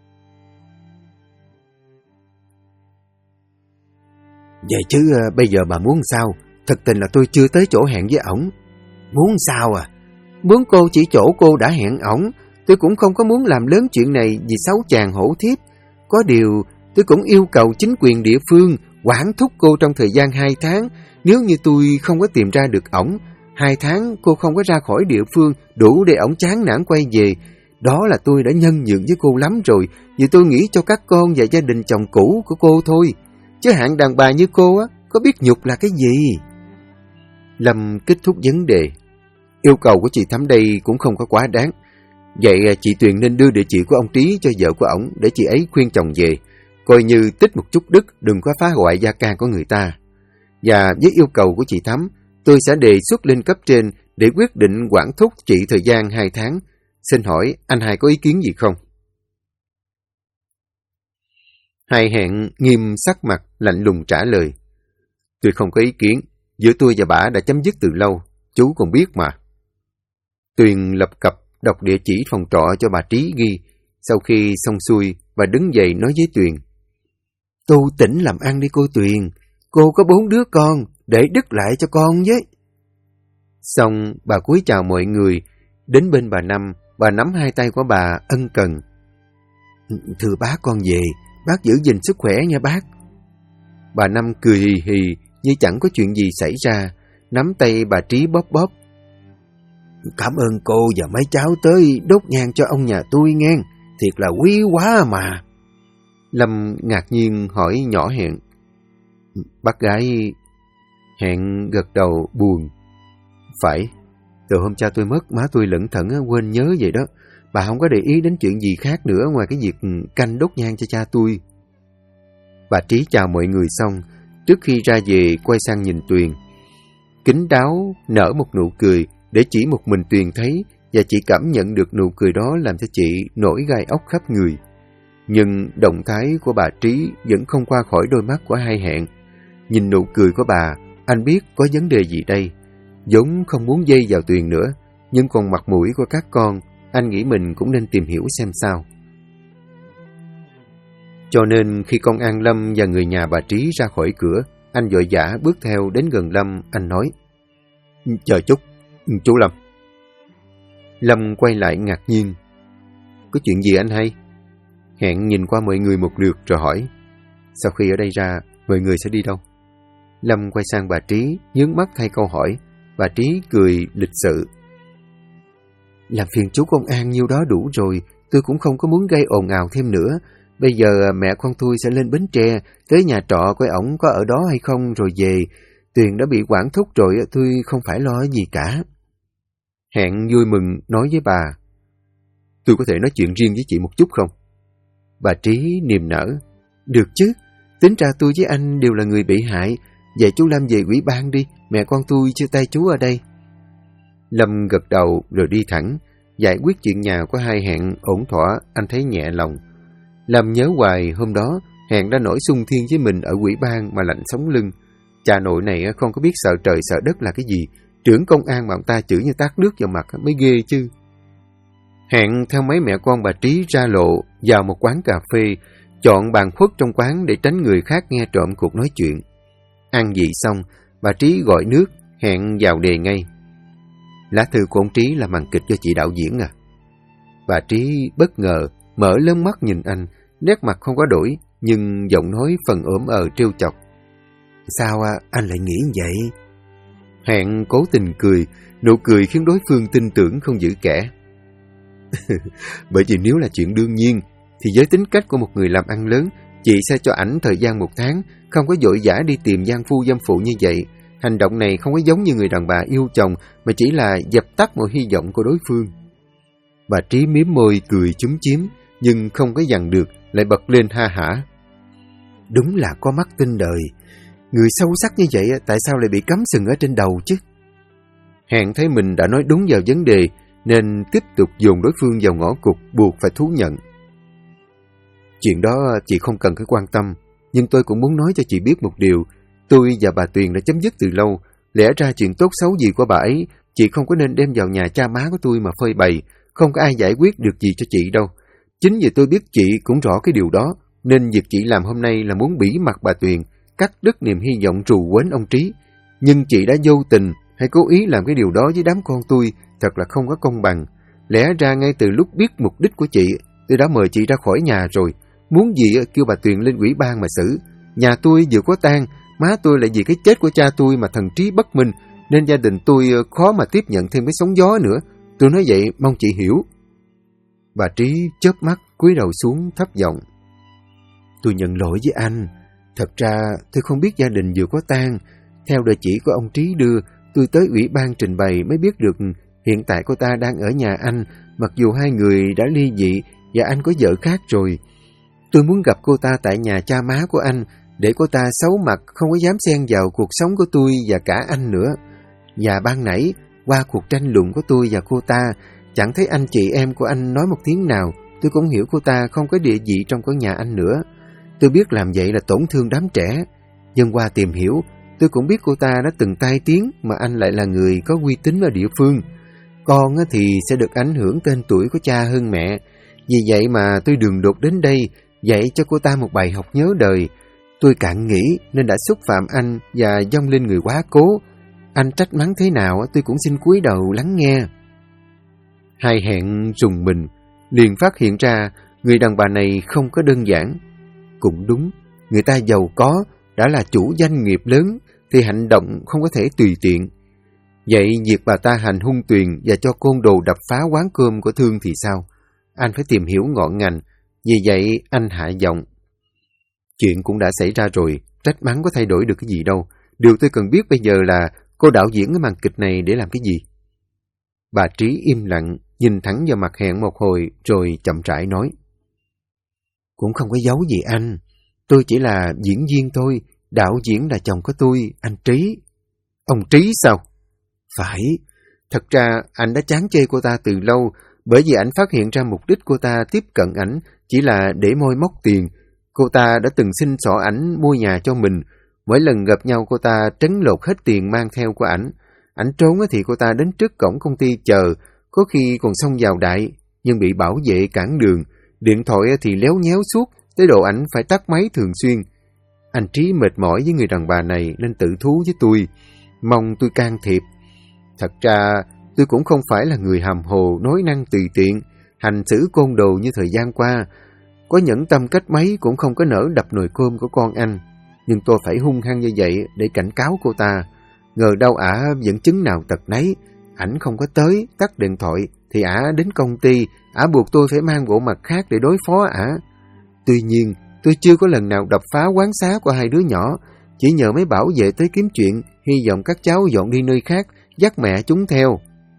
Vậy chứ bây giờ bà muốn sao? Thật tình là tôi chưa tới chỗ hẹn với ổng. Muốn sao à? Muốn cô chỉ chỗ cô đã hẹn ổng. Tôi cũng không có muốn làm lớn chuyện này vì xấu chàng hổ thiếp. Có điều tôi cũng yêu cầu chính quyền địa phương quản thúc cô trong thời gian 2 tháng. Nếu như tôi không có tìm ra được ổng, 2 tháng cô không có ra khỏi địa phương đủ để ổng chán nản quay về. Đó là tôi đã nhân nhượng với cô lắm rồi, vì tôi nghĩ cho các con và gia đình chồng cũ của cô thôi. Chứ hạng đàn bà như cô á, có biết nhục là cái gì? Lâm kết thúc vấn đề. Yêu cầu của chị Thắm đây cũng không có quá đáng. Vậy chị Tuyền nên đưa địa chỉ của ông Trí cho vợ của ổng để chị ấy khuyên chồng về. Coi như tích một chút đức, đừng có phá hoại gia can của người ta. Và với yêu cầu của chị Thắm, tôi sẽ đề xuất lên cấp trên để quyết định quản thúc chị thời gian 2 tháng. Xin hỏi anh hai có ý kiến gì không? Hai hẹn nghiêm sắc mặt, lạnh lùng trả lời. Tôi không có ý kiến, giữa tôi và bà đã chấm dứt từ lâu, chú còn biết mà. Tuyền lập cập đọc địa chỉ phòng trọ cho bà Trí ghi. Sau khi xong xuôi, bà đứng dậy nói với Tuyền. Tu tỉnh làm ăn đi cô Tuyền, cô có 4 đứa con, để đứt lại cho con với. Xong, bà cúi chào mọi người, đến bên bà Năm, bà nắm hai tay của bà ân cần. Thưa bác con về, bác giữ gìn sức khỏe nha bác. Bà Năm cười hì hì như chẳng có chuyện gì xảy ra, nắm tay bà Trí bóp bóp. Cảm ơn cô và mấy cháu tới đốt nhang cho ông nhà tôi nghe, thiệt là quý quá mà. Lâm ngạc nhiên hỏi nhỏ Hẹn. Bác gái Hẹn gật đầu buồn. Phải, từ hôm cha tôi mất, má tôi lẩn thẩn quên nhớ vậy đó. Bà không có để ý đến chuyện gì khác nữa ngoài cái việc canh đốt nhang cho cha tôi. Bà Trí chào mọi người xong, trước khi ra về quay sang nhìn Tuyền. Kín đáo nở một nụ cười để chỉ một mình Tuyền thấy, và chị cảm nhận được nụ cười đó làm cho chị nổi gai ốc khắp người. Nhưng động thái của bà Trí vẫn không qua khỏi đôi mắt của hai Hẹn. Nhìn nụ cười của bà, anh biết có vấn đề gì đây. Vốn không muốn dây vào Tuyền nữa, nhưng còn mặt mũi của các con, anh nghĩ mình cũng nên tìm hiểu xem sao. Cho nên khi con An Lâm và người nhà bà Trí ra khỏi cửa, anh vội vã bước theo đến gần Lâm, anh nói. Chờ chút, chú Lâm. Lâm quay lại ngạc nhiên. Có chuyện gì anh hay? Hẹn nhìn qua mọi người một lượt rồi hỏi. Sau khi ở đây ra, mọi người sẽ đi đâu? Lâm quay sang bà Trí, nhướng mắt thay câu hỏi. Bà Trí cười lịch sự. Làm phiền chú công an nhiêu đó đủ rồi, tôi cũng không có muốn gây ồn ào thêm nữa. Bây giờ mẹ con tôi sẽ lên Bến Tre, tới nhà trọ coi ổng có ở đó hay không rồi về. Tuyền đã bị quản thúc rồi, tôi không phải lo gì cả. Hẹn vui mừng nói với bà. Tôi có thể nói chuyện riêng với chị một chút không? Bà Trí niềm nở. Được chứ, tính ra tôi với anh đều là người bị hại. Vậy chú Lâm về ủy ban đi, mẹ con tôi chưa tay chú ở đây. Lâm gật đầu rồi đi thẳng. Giải quyết chuyện nhà của hai Hẹn ổn thỏa, anh thấy nhẹ lòng. Lâm nhớ hoài hôm đó Hẹn đã nổi xung thiên với mình ở ủy ban mà lạnh sống lưng. Cha nội này không có biết sợ trời sợ đất là cái gì. Trưởng công an mà ông ta chửi như tát nước vào mặt mới ghê chứ. Hẹn theo mấy mẹ con bà Trí ra lộ vào một quán cà phê, chọn bàn khuất trong quán để tránh người khác nghe trộm cuộc nói chuyện. Ăn gì xong, bà Trí gọi nước, Hẹn vào đề ngay. Lá thư của ông Trí là màn kịch cho chị đạo diễn à? Bà Trí bất ngờ, mở lớn mắt nhìn anh, nét mặt không có đổi, nhưng giọng nói phần ổm trêu chọc. Sao anh lại nghĩ vậy? Hẹn cố tình cười, nụ cười khiến đối phương tin tưởng không giữ kẻ. Bởi vì nếu là chuyện đương nhiên, thì với tính cách của một người làm ăn lớn, chị sẽ cho ảnh thời gian 1 tháng, không có vội vã đi tìm gian phu dâm phụ như vậy. Hành động này không có giống như người đàn bà yêu chồng, mà chỉ là dập tắt mọi hy vọng của đối phương. Bà Trí mím môi cười chúm chím, nhưng không có dằn được, lại bật lên ha hả. Đúng là có mắt tinh đời. Người sâu sắc như vậy tại sao lại bị cắm sừng ở trên đầu chứ? Hẹn thấy mình đã nói đúng vào vấn đề, nên tiếp tục dồn đối phương vào ngõ cụt, buộc phải thú nhận. Chuyện đó chị không cần phải quan tâm, nhưng tôi cũng muốn nói cho chị biết một điều. Tôi và bà Tuyền đã chấm dứt từ lâu, Lẽ ra chuyện tốt xấu gì của bà ấy, chị không có nên đem vào nhà cha má của tôi mà phơi bày, không có ai giải quyết được gì cho chị đâu. Chính vì tôi biết chị cũng rõ cái điều đó, nên việc chị làm hôm nay là muốn bỉ mặt bà Tuyền, cắt đứt niềm hy vọng trù quến ông Trí. Nhưng chị đã vô tình hay cố ý làm cái điều đó với đám con tôi, thật là không có công bằng. Lẽ ra ngay từ lúc biết mục đích của chị, tôi đã mời chị ra khỏi nhà rồi. Muốn gì kêu bà Tuyền lên ủy ban mà xử. Nhà tôi vừa có tang, má tôi lại vì cái chết của cha tôi mà thần trí bất minh, nên gia đình tôi khó mà tiếp nhận thêm cái sóng gió nữa. Tôi nói vậy mong chị hiểu. Bà Trí chớp mắt cúi đầu xuống thấp giọng. Tôi nhận lỗi với anh. Thật ra tôi không biết gia đình vừa có tang. Theo lời chỉ của ông Trí đưa, tôi tới ủy ban trình bày mới biết được hiện tại cô ta đang ở nhà anh, mặc dù hai người đã ly dị và anh có vợ khác rồi. Tôi muốn gặp cô ta tại nhà cha má của anh, để cô ta xấu mặt không có dám xen vào cuộc sống của tôi và cả anh nữa. Và ban nãy, qua cuộc tranh luận của tôi và cô ta, chẳng thấy anh chị em của anh nói một tiếng nào. Tôi cũng hiểu cô ta không có địa vị trong con nhà anh nữa. Tôi biết làm vậy là tổn thương đám trẻ. Nhưng qua tìm hiểu, tôi cũng biết cô ta đã từng tai tiếng, mà anh lại là người có uy tín ở địa phương. Con thì sẽ được ảnh hưởng tên tuổi của cha hơn mẹ. Vì vậy mà tôi đường đột đến đây, dạy cho cô ta một bài học nhớ đời. Tôi cạn nghĩ nên đã xúc phạm anh và dâng lên người quá cố. Anh trách mắng thế nào tôi cũng xin cúi đầu lắng nghe. Hai hẹn rùng mình, liền phát hiện ra người đàn bà này không có đơn giản. Cũng đúng, người ta giàu có, đã là chủ doanh nghiệp lớn, thì hành động không có thể tùy tiện. Vậy việc bà ta hành hung Tuyền và cho côn đồ đập phá quán cơm của Thương thì sao? Anh phải tìm hiểu ngọn ngành. Vì vậy anh hạ giọng. Chuyện cũng đã xảy ra rồi, trách mắng có thay đổi được cái gì đâu. Điều tôi cần biết bây giờ là cô đạo diễn cái màn kịch này để làm cái gì? Bà Trí im lặng, nhìn thẳng vào mặt Hẹn một hồi rồi chậm rãi nói. Cũng không có giấu gì anh. Tôi chỉ là diễn viên thôi, đạo diễn là chồng của tôi, anh Trí. Ông Trí sao? Phải. Thật ra anh đã chán chê cô ta từ lâu, bởi vì anh phát hiện ra mục đích cô ta tiếp cận ảnh chỉ là để moi móc tiền. Cô ta đã từng xin xỏ ảnh mua nhà cho mình. Mỗi lần gặp nhau cô ta trấn lột hết tiền mang theo của ảnh. Ảnh trốn thì cô ta đến trước cổng công ty chờ, có khi còn xông vào đại, nhưng bị bảo vệ cản đường. Điện thoại thì léo nhéo suốt, tới độ ảnh phải tắt máy thường xuyên. Anh Trí mệt mỏi với người đàn bà này nên tự thú với tôi, mong tôi can thiệp. Thật ra tôi cũng không phải là người hàm hồ, nói năng tùy tiện, hành xử côn đồ như thời gian qua. Có nhẫn tâm cách mấy cũng không có nỡ đập nồi cơm của con anh. Nhưng tôi phải hung hăng như vậy để cảnh cáo cô ta. Ngờ đâu ả vẫn chứng nào tật nấy. Ảnh không có tới, tắt điện thoại, thì ả đến công ty, ả buộc tôi phải mang bộ mặt khác để đối phó ả. Tuy nhiên, tôi chưa có lần nào đập phá quán xá của hai đứa nhỏ, chỉ nhờ mấy bảo vệ tới kiếm chuyện, hy vọng các cháu dọn đi nơi khác, dắt mẹ chúng theo.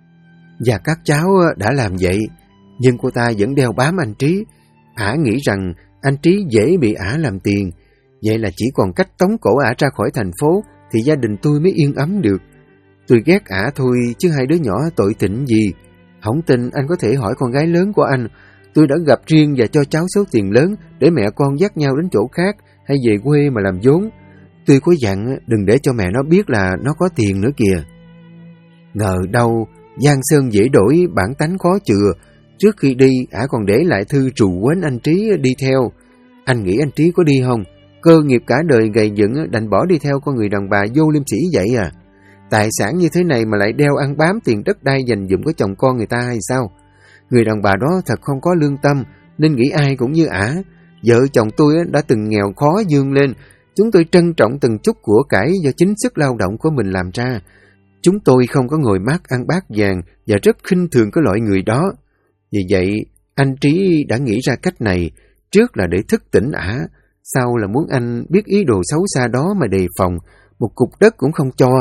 Và các cháu đã làm vậy, nhưng cô ta vẫn đeo bám anh Trí. Ả nghĩ rằng anh Trí dễ bị ả làm tiền, vậy là chỉ còn cách tống cổ ả ra khỏi thành phố thì gia đình tôi mới yên ấm được. Tôi ghét ả thôi chứ hai đứa nhỏ tội tình gì. Không tin anh có thể hỏi con gái lớn của anh. Tôi đã gặp riêng và cho cháu số tiền lớn để mẹ con dắt nhau đến chỗ khác hay về quê mà làm vốn. Tôi có dặn đừng để cho mẹ nó biết là nó có tiền nữa kìa. Ngờ đâu Giang Sơn dễ đổi, bản tánh khó chừa. Trước khi đi, ả còn để lại thư trù quến anh Trí đi theo. Anh nghĩ anh Trí có đi không? Cơ nghiệp cả đời gầy dựng đành bỏ đi theo con người đàn bà vô liêm sỉ vậy à? Tài sản như thế này mà lại đeo ăn bám tiền đất đai dành dụm của chồng con người ta hay sao? Người đàn bà đó thật không có lương tâm, nên nghĩ ai cũng như ả. Vợ chồng tôi đã từng nghèo khó vươn lên. Chúng tôi trân trọng từng chút của cải do chính sức lao động của mình làm ra. Chúng tôi không có ngồi mát ăn bát vàng và rất khinh thường cái loại người đó. Vì vậy, anh Trí đã nghĩ ra cách này, trước là để thức tỉnh ả, sau là muốn anh biết ý đồ xấu xa đó mà đề phòng, một cục đất cũng không cho.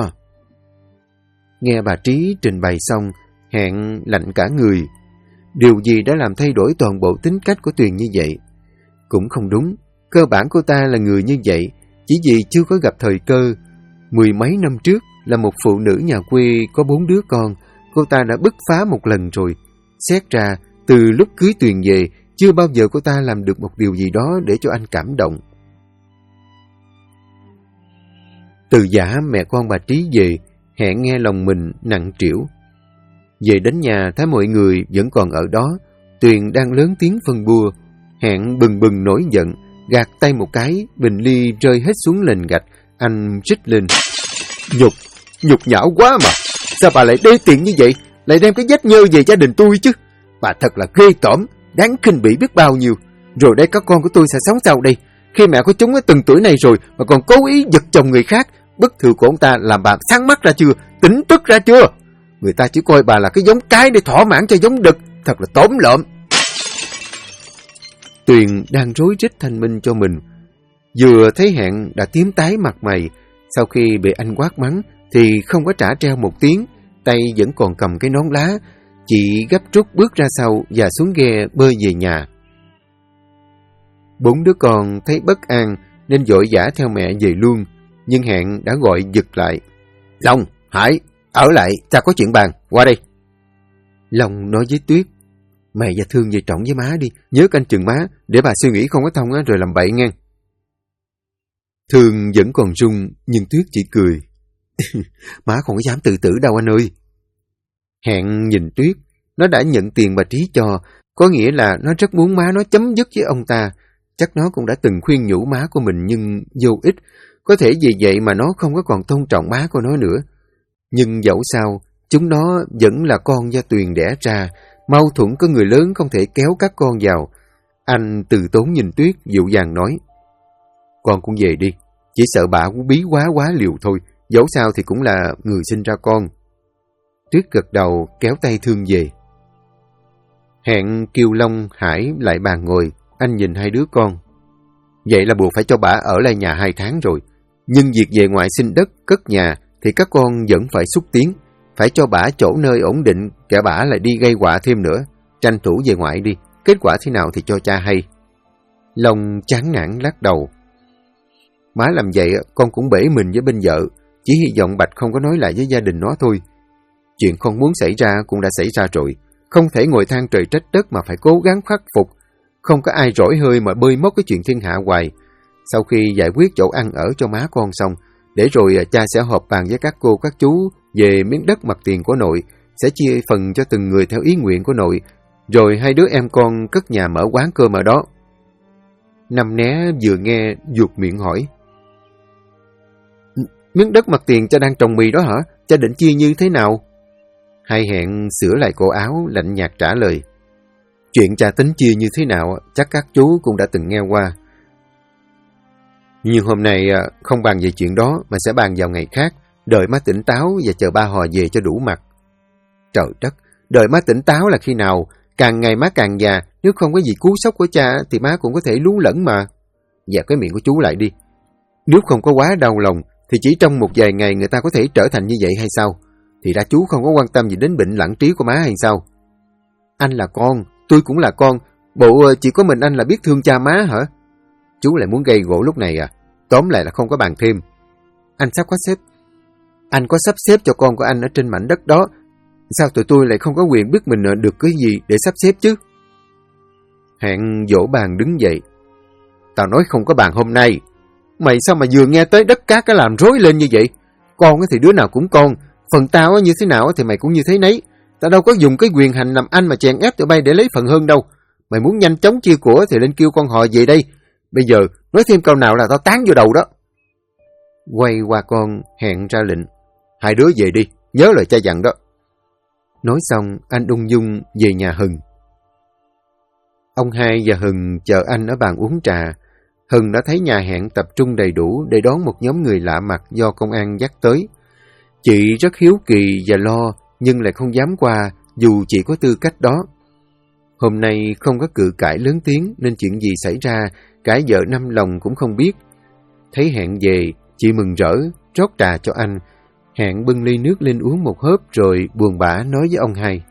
Nghe bà Trí trình bày xong, Hẹn lạnh cả người. Điều gì đã làm thay đổi toàn bộ tính cách của Tuyền như vậy? Cũng không đúng, cơ bản cô ta là người như vậy, chỉ vì chưa có gặp thời cơ. 10 mấy năm trước, là một phụ nữ nhà quê có 4 đứa con, cô ta đã bứt phá một lần rồi. Xét ra, từ lúc cưới Tuyền về, chưa bao giờ cô ta làm được một điều gì đó để cho anh cảm động. Từ giã mẹ con bà Trí về, Hẹn nghe lòng mình nặng trĩu. Về đến nhà thấy mọi người vẫn còn ở đó. Tuyền đang lớn tiếng phân bua. Hẹn bừng bừng nổi giận, gạt tay một cái, bình ly rơi hết xuống nền gạch. Anh rít lên. Nhục nhã quá mà. Sao bà lại đê tiện như vậy? Lại đem cái vết nhơ về gia đình tôi chứ. Bà thật là ghê tởm, đáng khinh bỉ biết bao nhiêu. Rồi đây các con của tôi sẽ sống sao đây? Khi mẹ của chúng ở từng tuổi này rồi mà còn cố ý giật chồng người khác. Bức thư của ông ta làm bà sáng mắt ra chưa? Tỉnh tức ra chưa? Người ta chỉ coi bà là cái giống cái để thỏa mãn cho giống đực. Thật là tổn lợm. Tuyền đang rối rít thanh minh cho mình. Vừa thấy Hẹn đã tím tái mặt mày. Sau khi bị anh quát mắng thì không có trả treo một tiếng. Tay vẫn còn cầm cái nón lá. Chị gấp rút bước ra sau và xuống ghe bơi về nhà. 4 đứa con thấy bất an nên vội vã theo mẹ về luôn. Nhưng Hẹn đã gọi giật lại. Long, Hải, ở lại, ta có chuyện bàn, qua đây. Long nói với Tuyết. Mẹ và Thương về trọng với má đi, nhớ canh chừng má, để bà suy nghĩ không có thông rồi làm bậy nghe. Thương vẫn còn run, nhưng Tuyết chỉ cười. Má không có dám tự tử đâu anh ơi. Hẹn nhìn Tuyết, nó đã nhận tiền bà Trí cho, có nghĩa là nó rất muốn má nó chấm dứt với ông ta. Chắc nó cũng đã từng khuyên nhủ má của mình nhưng vô ích, có thể vì vậy mà nó không có còn tôn trọng má của nó nữa. Nhưng dẫu sao, chúng nó vẫn là con do Tuyền đẻ ra, mâu thuẫn có người lớn không thể kéo các con vào. Anh từ tốn nhìn Tuyết, dịu dàng nói. Con cũng về đi, chỉ sợ bà cũng bí quá liều thôi, dẫu sao thì cũng là người sinh ra con. Tuyết gật đầu kéo tay Thương về. Hẹn kêu Long, Hải lại bàn ngồi, anh nhìn hai đứa con. Vậy là buộc phải cho bà ở lại nhà 2 tháng rồi. Nhưng việc về ngoại xin đất, cất nhà thì các con vẫn phải xúc tiến. Phải cho bà chỗ nơi ổn định, kẻ bà lại đi gây họa thêm nữa. Tranh thủ về ngoại đi, kết quả thế nào thì cho cha hay. Long chán nản lắc đầu. Má làm vậy con cũng bể mình với bên vợ. Chỉ hy vọng Bạch không có nói lại với gia đình nó thôi. Chuyện không muốn xảy ra cũng đã xảy ra rồi. Không thể ngồi than trời trách đất mà phải cố gắng khắc phục. Không có ai rỗi hơi mà bơi mất cái chuyện thiên hạ hoài. Sau khi giải quyết chỗ ăn ở cho má con xong, để rồi cha sẽ họp bàn với các cô các chú về miếng đất mặt tiền của nội, sẽ chia phần cho từng người theo ý nguyện của nội, rồi hai đứa em con cất nhà mở quán cơm ở đó. Năm Né vừa nghe vuột miệng hỏi. Miếng đất mặt tiền cha đang trồng mì đó hả? Cha định chia như thế nào? Hai Hẹn sửa lại cổ áo, lạnh nhạt trả lời. Chuyện cha tính chia như thế nào chắc các chú cũng đã từng nghe qua. Nhưng hôm nay không bàn về chuyện đó mà sẽ bàn vào ngày khác, đợi má tỉnh táo và chờ ba Hò về cho đủ mặt. Trời đất, đợi má tỉnh táo là khi nào? Càng ngày má càng già, nếu không có gì cú sốc của cha thì má cũng có thể lú lẫn mà. Dẹp cái miệng của chú lại đi. Nếu không có quá đau lòng thì chỉ trong một vài ngày người ta có thể trở thành như vậy hay sao? Thì ra chú không có quan tâm gì đến bệnh lặng trí của má hay sao? Anh là con, tôi cũng là con. Bộ chỉ có mình anh là biết thương cha má hả? Chú lại muốn gây gỗ lúc này à? Tóm lại là không có bàn thêm. Anh có sắp xếp cho con của anh ở trên mảnh đất đó. Sao tụi tôi lại không có quyền biết mình được cái gì để sắp xếp chứ? Hẹn vỗ bàn đứng dậy. Tao nói không có bàn hôm nay. Mày sao mà vừa nghe tới đất cát cái làm rối lên như vậy? Con thì đứa nào cũng con. Phần tao như thế nào thì mày cũng như thế nấy. Tao đâu có dùng cái quyền hành làm anh mà chèn ép tụi bay để lấy phần hơn đâu. Mày muốn nhanh chóng chia của thì lên kêu con Hò về đây. Bây giờ nói thêm câu nào là tao tán vô đầu đó. Quay qua con, Hẹn ra lệnh. Hai đứa về đi, nhớ lời cha dặn đó. Nói xong, anh ung dung về nhà Hừng. Ông Hai và Hừng chờ anh ở bàn uống trà. Hừng đã thấy nhà Hẹn tập trung đầy đủ để đón một nhóm người lạ mặt do công an dắt tới. Chị rất hiếu kỳ và lo, nhưng lại không dám qua dù chị có tư cách đó. Hôm nay không có cự cãi lớn tiếng nên chuyện gì xảy ra, cả vợ năm lòng cũng không biết. Thấy Hẹn về, chị mừng rỡ, rót trà cho anh. Hẹn bưng ly nước lên uống một hớp rồi buồn bã nói với ông Hai.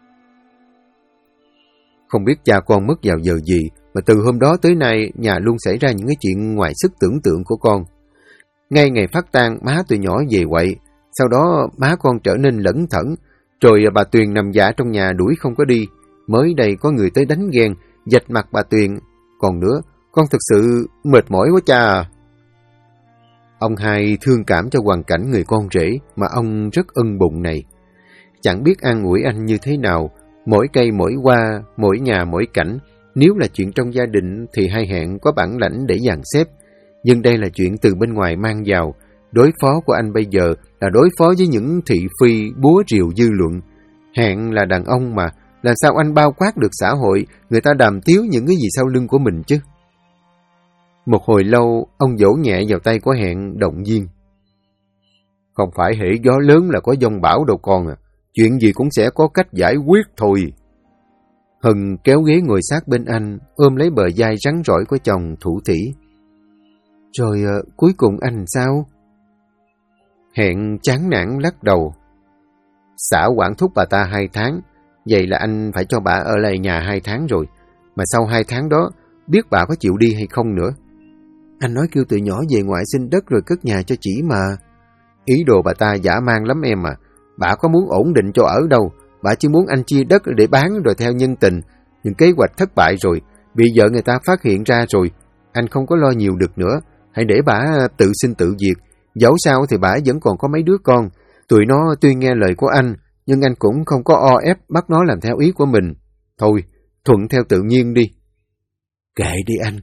Không biết cha con mất vào giờ gì, mà từ hôm đó tới nay nhà luôn xảy ra những cái chuyện ngoài sức tưởng tượng của con. Ngay ngày phát tang, má tụi nhỏ về quậy, sau đó má con trở nên lẩn thẩn, rồi bà Tuyền nằm dạ trong nhà đuổi không có đi. Mới đây có người tới đánh ghen, vạch mặt bà Tuyền. Còn nữa, con thực sự mệt mỏi quá cha à. Ông hai thương cảm cho hoàn cảnh người con rể mà ông rất ân bụng này. Chẳng biết an ủi anh như thế nào, mỗi cây mỗi hoa, mỗi nhà mỗi cảnh. Nếu là chuyện trong gia đình thì hai Hẹn có bản lãnh để dàn xếp. Nhưng đây là chuyện từ bên ngoài mang vào. Đối phó của anh bây giờ là đối phó với những thị phi búa rìu dư luận. Hẹn là đàn ông mà, làm sao anh bao quát được xã hội, người ta đàm tiếu những cái gì sau lưng của mình chứ? Một hồi lâu, ông vỗ nhẹ vào tay của Hẹn động viên. Không phải hễ gió lớn là có giông bão đâu con à. Chuyện gì cũng sẽ có cách giải quyết thôi. Hân kéo ghế ngồi sát bên anh, ôm lấy bờ vai rắn rỏi của chồng thủ thỉ. Rồi cuối cùng anh sao? Hẹn chán nản lắc đầu. Xã quản thúc bà ta 2 tháng, vậy là anh phải cho bà ở lại nhà 2 tháng rồi. Mà sau 2 tháng đó, biết bà có chịu đi hay không nữa. Anh nói kêu từ nhỏ về ngoại xin đất rồi cất nhà cho chị mà. Ý đồ bà ta dã man lắm em à. Bà có muốn ổn định cho ở đâu. Bà chỉ muốn anh chia đất để bán rồi theo nhân tình. Nhưng kế hoạch thất bại rồi, bị vợ người ta phát hiện ra rồi. Anh không có lo nhiều được nữa. Hãy để bà tự sinh tự diệt. Dẫu sao thì bà vẫn còn có mấy đứa con. Tụi nó tuy nghe lời của anh, nhưng anh cũng không có o ép bắt nó làm theo ý của mình. Thôi, thuận theo tự nhiên đi. Kệ đi anh.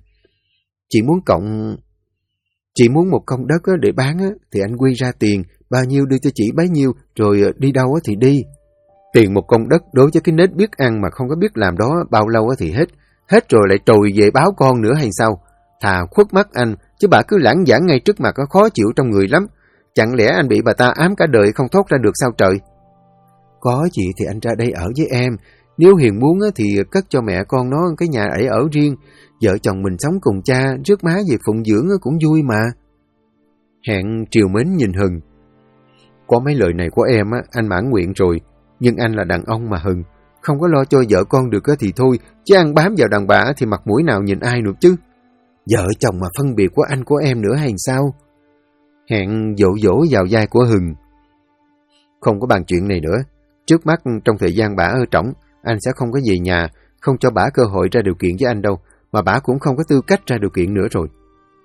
Chị muốn một công đất để bán thì anh quy ra tiền, bao nhiêu đưa cho chị bấy nhiêu, rồi đi đâu thì đi. Tiền một công đất đối với cái nết biết ăn mà không có biết làm đó bao lâu thì hết rồi lại trồi về báo con nữa hay sao? Thà khuất mắt anh, chứ bà cứ lãng vãng ngay trước mặt khó chịu trong người lắm. Chẳng lẽ anh bị bà ta ám cả đời không thoát ra được sao trời? Có gì thì anh ra đây ở với em. Nếu Hiền muốn thì cất cho mẹ con nó cái nhà ở riêng. Vợ chồng mình sống cùng cha, rước má về phụng dưỡng cũng vui mà. Hẹn triều mến nhìn Hừng. Có mấy lời này của em anh mãn nguyện rồi. Nhưng anh là đàn ông mà Hừng. Không có lo cho vợ con được thì thôi. Chứ ăn bám vào đàn bà thì mặt mũi nào nhìn ai được chứ. Vợ chồng mà phân biệt của anh của em nữa hay sao? Hẹn dỗ dỗ vào vai của Hừng. Không có bàn chuyện này nữa. Trước mắt trong thời gian bả ở trỏng, anh sẽ không có về nhà, không cho bả cơ hội ra điều kiện với anh đâu, mà bả cũng không có tư cách ra điều kiện nữa rồi.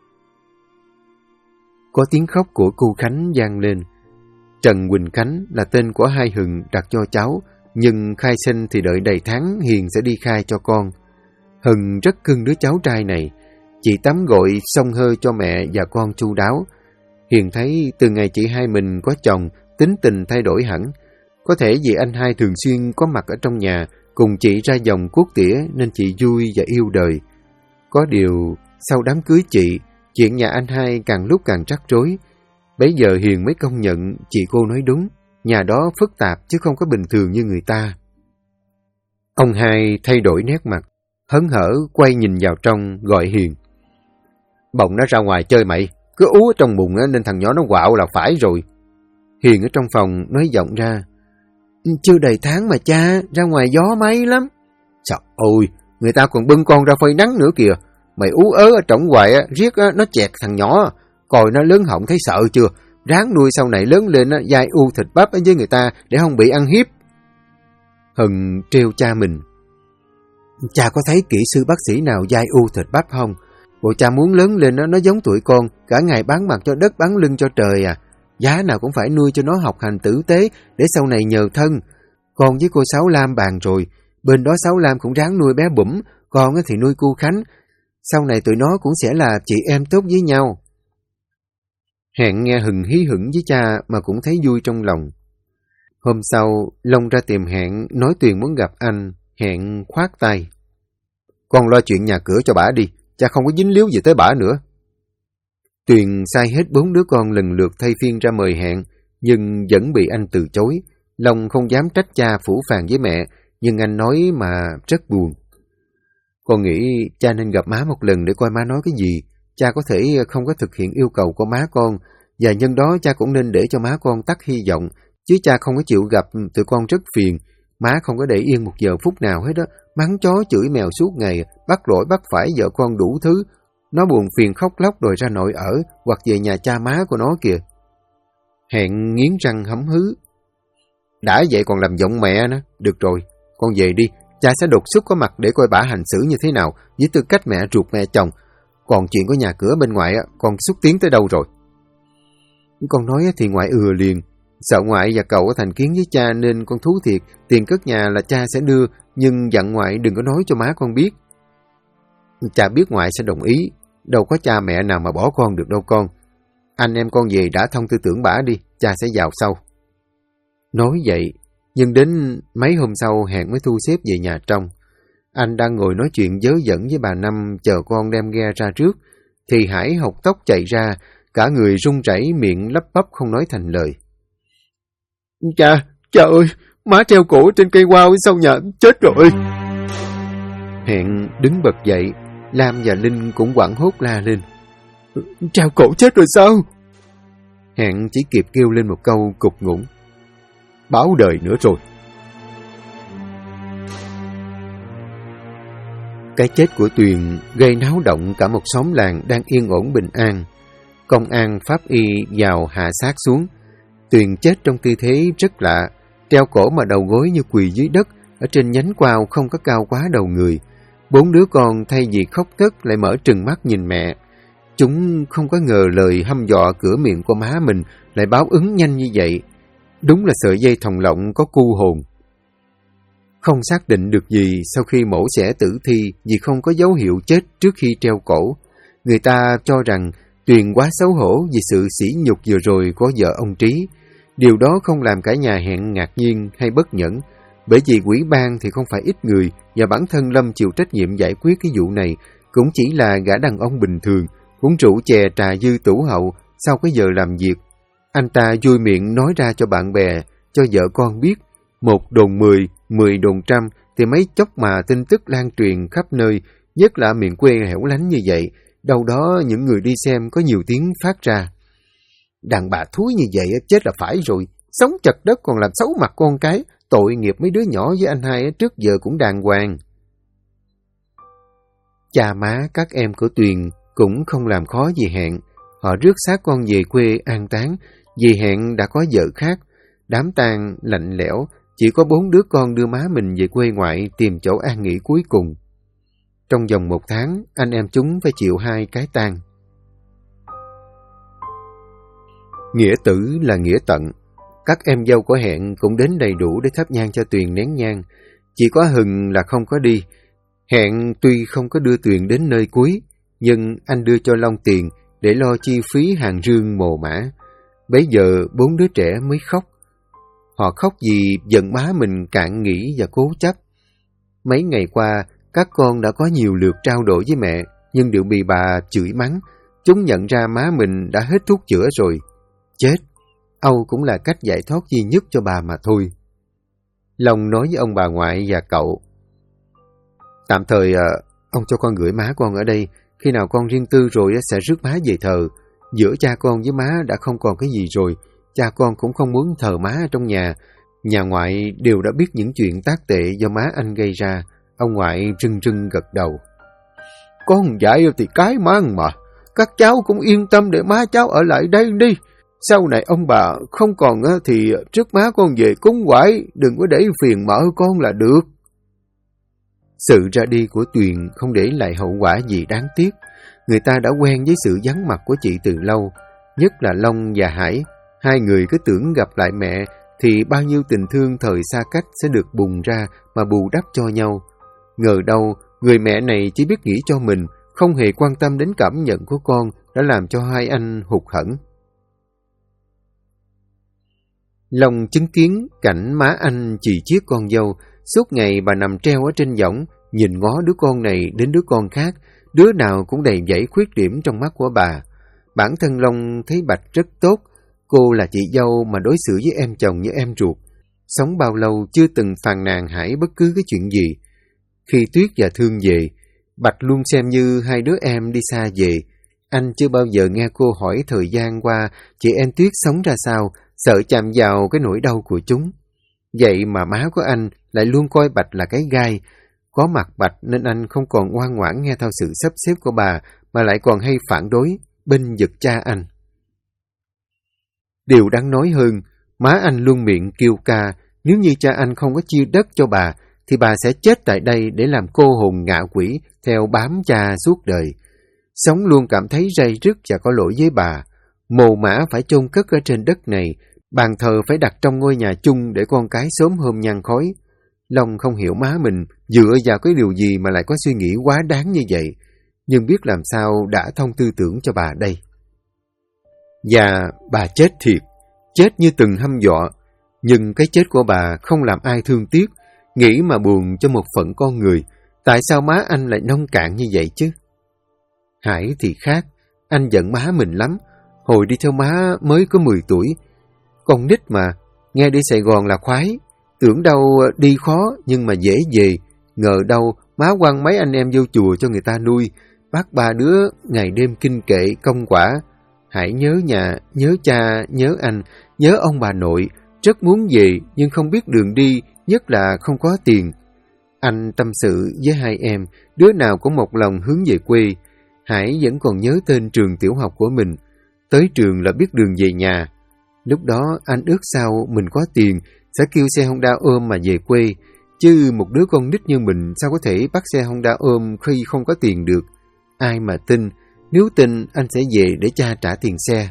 Có tiếng khóc của cô Khánh vang lên. Trần Quỳnh Khánh là tên của hai Hừng đặt cho cháu, nhưng khai sinh thì đợi đầy tháng Hiền sẽ đi khai cho con. Hừng rất cưng đứa cháu trai này. Chị tắm gội xông hơi cho mẹ và con chu đáo. Hiền thấy từ ngày chị hai mình có chồng, tính tình thay đổi hẳn. Có thể vì anh hai thường xuyên có mặt ở trong nhà, cùng chị ra vòng cuốc tỉa nên chị vui và yêu đời. Có điều, sau đám cưới chị, chuyện nhà anh hai càng lúc càng rắc rối. Bấy giờ Hiền mới công nhận chị cô nói đúng, nhà đó phức tạp chứ không có bình thường như người ta. Ông hai thay đổi nét mặt, hớn hở quay nhìn vào trong gọi Hiền. Bồng nó ra ngoài chơi mày, cứ ú ở trong bụng nên thằng nhỏ nó quạo là phải rồi. Hiền ở trong phòng nói giọng ra. Chưa đầy tháng mà cha, ra ngoài gió máy lắm. Trời ơi, người ta còn bưng con ra phơi nắng nữa kìa. Mày ú ớ ở trỏng hoài riết nó chẹt thằng nhỏ. Coi nó lớn họng thấy sợ chưa? Ráng nuôi sau này lớn lên dai u thịt bắp với người ta để không bị ăn hiếp. Hừng trêu cha mình. Cha có thấy kỹ sư bác sĩ nào dai u thịt bắp không? Bộ cha muốn lớn lên nó giống tụi con, cả ngày bán mặt cho đất bán lưng cho trời à. Giá nào cũng phải nuôi cho nó học hành tử tế để sau này nhờ thân. Con với cô Sáu Lam bàn rồi, bên đó Sáu Lam cũng ráng nuôi bé Bủm, con thì nuôi cô Khánh. Sau này tụi nó cũng sẽ là chị em tốt với nhau. Hẹn nghe Hừng hí hửng với cha mà cũng thấy vui trong lòng. Hôm sau, Long ra tìm Hẹn nói Tuyền muốn gặp anh. Hẹn khoát tay. Con lo chuyện nhà cửa cho bả đi, cha không có dính líu gì tới bả nữa. Tuyền sai hết 4 đứa con lần lượt thay phiên ra mời Hẹn, nhưng vẫn bị anh từ chối. Long không dám trách cha phũ phàng với mẹ, nhưng anh nói mà rất buồn. Con nghĩ cha nên gặp má một lần để coi má nói cái gì. Cha có thể không có thực hiện yêu cầu của má con, và nhân đó cha cũng nên để cho má con tắt hy vọng, chứ cha không có chịu gặp tụi con rất phiền. Má không có để yên một giờ phút nào hết đó, mắng chó chửi mèo suốt ngày, bắt lỗi bắt phải vợ con đủ thứ. Nó buồn phiền khóc lóc đòi ra nội ở, hoặc về nhà cha má của nó kìa. Hẹn nghiến răng hấm hứ. Đã vậy còn làm giọng mẹ nữa. Được rồi, con về đi, cha sẽ đột xuất có mặt để coi bả hành xử như thế nào, với tư cách mẹ ruột mẹ chồng. Còn chuyện của nhà cửa bên ngoài, con xúc tiến tới đâu rồi? Con nói thì ngoại ừa liền. Sợ ngoại và cậu có thành kiến với cha nên con thú thiệt. Tiền cất nhà là cha sẽ đưa, nhưng dặn ngoại đừng có nói cho má con biết. Cha biết ngoại sẽ đồng ý. Đâu có cha mẹ nào mà bỏ con được đâu con. Anh em con về đã thông tư tưởng bả đi, cha sẽ vào sau. Nói vậy, nhưng đến mấy hôm sau hẹn mới thu xếp về nhà trong. Anh đang ngồi nói chuyện dớ dẫn với bà Năm chờ con đem ghe ra trước, thì Hải hộc tốc chạy ra, cả người run rẩy, miệng lắp bắp không nói thành lời. Cha ơi, má treo cổ trên cây quao sau nhà, chết rồi. Hẹn đứng bật dậy, Lam và Linh cũng hoảng hốt la lên. Treo cổ chết rồi sao? Hẹn chỉ kịp kêu lên một câu cục ngủng. Báo đời nữa rồi. Cái chết của Tuyền gây náo động cả một xóm làng đang yên ổn bình an. Công an pháp y vào hạ xác xuống. Tuyền chết trong tư thế rất lạ, treo cổ mà đầu gối như quỳ dưới đất, ở trên nhánh quao không có cao quá đầu người. 4 đứa con thay vì khóc thét lại mở trừng mắt nhìn mẹ. Chúng không có ngờ lời hăm dọa cửa miệng của má mình lại báo ứng nhanh như vậy. Đúng là sợi dây thòng lọng có cu hồn. Không xác định được gì sau khi mổ xẻ tử thi vì không có dấu hiệu chết trước khi treo cổ. Người ta cho rằng Tuyền quá xấu hổ vì sự sỉ nhục vừa rồi của vợ ông Trí. Điều đó không làm cả nhà Hẹn ngạc nhiên hay bất nhẫn, bởi vì quỹ ban thì không phải ít người và bản thân Lâm chịu trách nhiệm giải quyết cái vụ này cũng chỉ là gã đàn ông bình thường, cũng rượu chè trà dư tủ hậu sau cái giờ làm việc. Anh ta vui miệng nói ra cho bạn bè, cho vợ con biết. 1 đồn 10, 10 đồn 100 thì mấy chốc mà tin tức lan truyền khắp nơi, nhất là miền quê hẻo lánh như vậy. Đâu đó những người đi xem có nhiều tiếng phát ra. Đàn bà thúi như vậy chết là phải rồi. Sống chật đất còn làm xấu mặt con cái. Tội nghiệp mấy đứa nhỏ với anh hai trước giờ cũng đàng hoàng. Cha má các em của Tuyền cũng không làm khó gì Hẹn. Họ rước xác con về quê an táng vì Hẹn đã có vợ khác. Đám tang lạnh lẽo, chỉ có 4 đứa con đưa má mình về quê ngoại tìm chỗ an nghỉ cuối cùng. Trong vòng 1 tháng, anh em chúng phải chịu 2 cái tang. Nghĩa tử là nghĩa tận. Các em dâu của Hẹn cũng đến đầy đủ để thắp nhang cho Tuyền nén nhang. Chỉ có Hừng là không có đi. Hẹn tuy không có đưa Tuyền đến nơi cuối, nhưng anh đưa cho Long tiền để lo chi phí hàng rương mồ mã. Bấy giờ 4 đứa trẻ mới khóc. Họ khóc vì giận má mình cạn nghĩ và cố chấp. Mấy ngày qua, các con đã có nhiều lượt trao đổi với mẹ, nhưng đều bị bà chửi mắng. Chúng nhận ra má mình đã hết thuốc chữa rồi. Chết, Âu cũng là cách giải thoát duy nhất cho bà mà thôi. Long nói với ông bà ngoại và cậu. Tạm thời ông cho con gửi má con ở đây. Khi nào con riêng tư rồi sẽ rước má về thờ. Giữa cha con với má đã không còn cái gì rồi. Cha con cũng không muốn thờ má trong nhà. Nhà ngoại đều đã biết những chuyện tác tệ do má anh gây ra. Ông ngoại rưng rưng gật đầu. Con dạy thì cái mang mà. Các cháu cũng yên tâm để má cháu ở lại đây đi. Sau này ông bà không còn thì trước má con về cúng quải. Đừng có để phiền mỡ con là được. Sự ra đi của Tuyền không để lại hậu quả gì đáng tiếc. Người ta đã quen với sự vắng mặt của chị từ lâu. Nhất là Long và Hải. Hai người cứ tưởng gặp lại mẹ thì bao nhiêu tình thương thời xa cách sẽ được bùng ra mà bù đắp cho nhau. Ngờ đâu, người mẹ này chỉ biết nghĩ cho mình, không hề quan tâm đến cảm nhận của con, đã làm cho hai anh hụt hẫng. Long chứng kiến cảnh má anh chì chiết con dâu, suốt ngày bà nằm treo ở trên võng, nhìn ngó đứa con này đến đứa con khác, đứa nào cũng đầy dẫy khuyết điểm trong mắt của bà. Bản thân Long thấy Bạch rất tốt, cô là chị dâu mà đối xử với em chồng như em ruột. Sống bao lâu chưa từng phàn nàn Hải bất cứ cái chuyện gì. Khi Tuyết và Thương về, Bạch luôn xem như hai đứa em đi xa về. Anh chưa bao giờ nghe cô hỏi thời gian qua chị em Tuyết sống ra sao, sợ chạm vào cái nỗi đau của chúng. Vậy mà má của anh lại luôn coi Bạch là cái gai. Có mặt Bạch nên anh không còn ngoan ngoãn nghe theo sự sắp xếp của bà, mà lại còn hay phản đối, bênh vực cha anh. Điều đáng nói hơn, má anh luôn miệng kêu ca, nếu như cha anh không có chia đất cho bà, thì bà sẽ chết tại đây để làm cô hồn ngạ quỷ theo bám cha suốt đời. Sống luôn cảm thấy ray rứt và có lỗi với bà. Mồ mả phải chôn cất ở trên đất này, bàn thờ phải đặt trong ngôi nhà chung để con cái sớm hôm nhang khói. Long không hiểu má mình dựa vào cái điều gì mà lại có suy nghĩ quá đáng như vậy, nhưng biết làm sao đã thông tư tưởng cho bà đây. Và bà chết thiệt, chết như từng hăm dọa, nhưng cái chết của bà không làm ai thương tiếc, nghĩ mà buồn cho một phận con người. Tại sao má anh lại nông cạn như vậy chứ? Hải thì khác, anh giận má mình lắm. Hồi đi theo má mới có 10 tuổi, con nít mà, nghe đi Sài Gòn là khoái, tưởng đâu đi khó nhưng mà dễ về, ngờ đâu má quăng mấy anh em vô chùa cho người ta nuôi, bác ba đứa ngày đêm kinh kệ công quả. Hải nhớ nhà, nhớ cha, nhớ anh, nhớ ông bà nội, rất muốn về nhưng không biết đường đi, nhất là không có tiền. Anh tâm sự với hai em, đứa nào cũng một lòng hướng về quê. Hải vẫn còn nhớ tên trường tiểu học của mình, tới trường là biết đường về nhà. Lúc đó anh ước sao mình có tiền, sẽ kêu xe Honda ôm mà về quê, chứ một đứa con nít như mình sao có thể bắt xe Honda ôm khi không có tiền được. Ai mà tin, nếu tin anh sẽ về để cha trả tiền xe.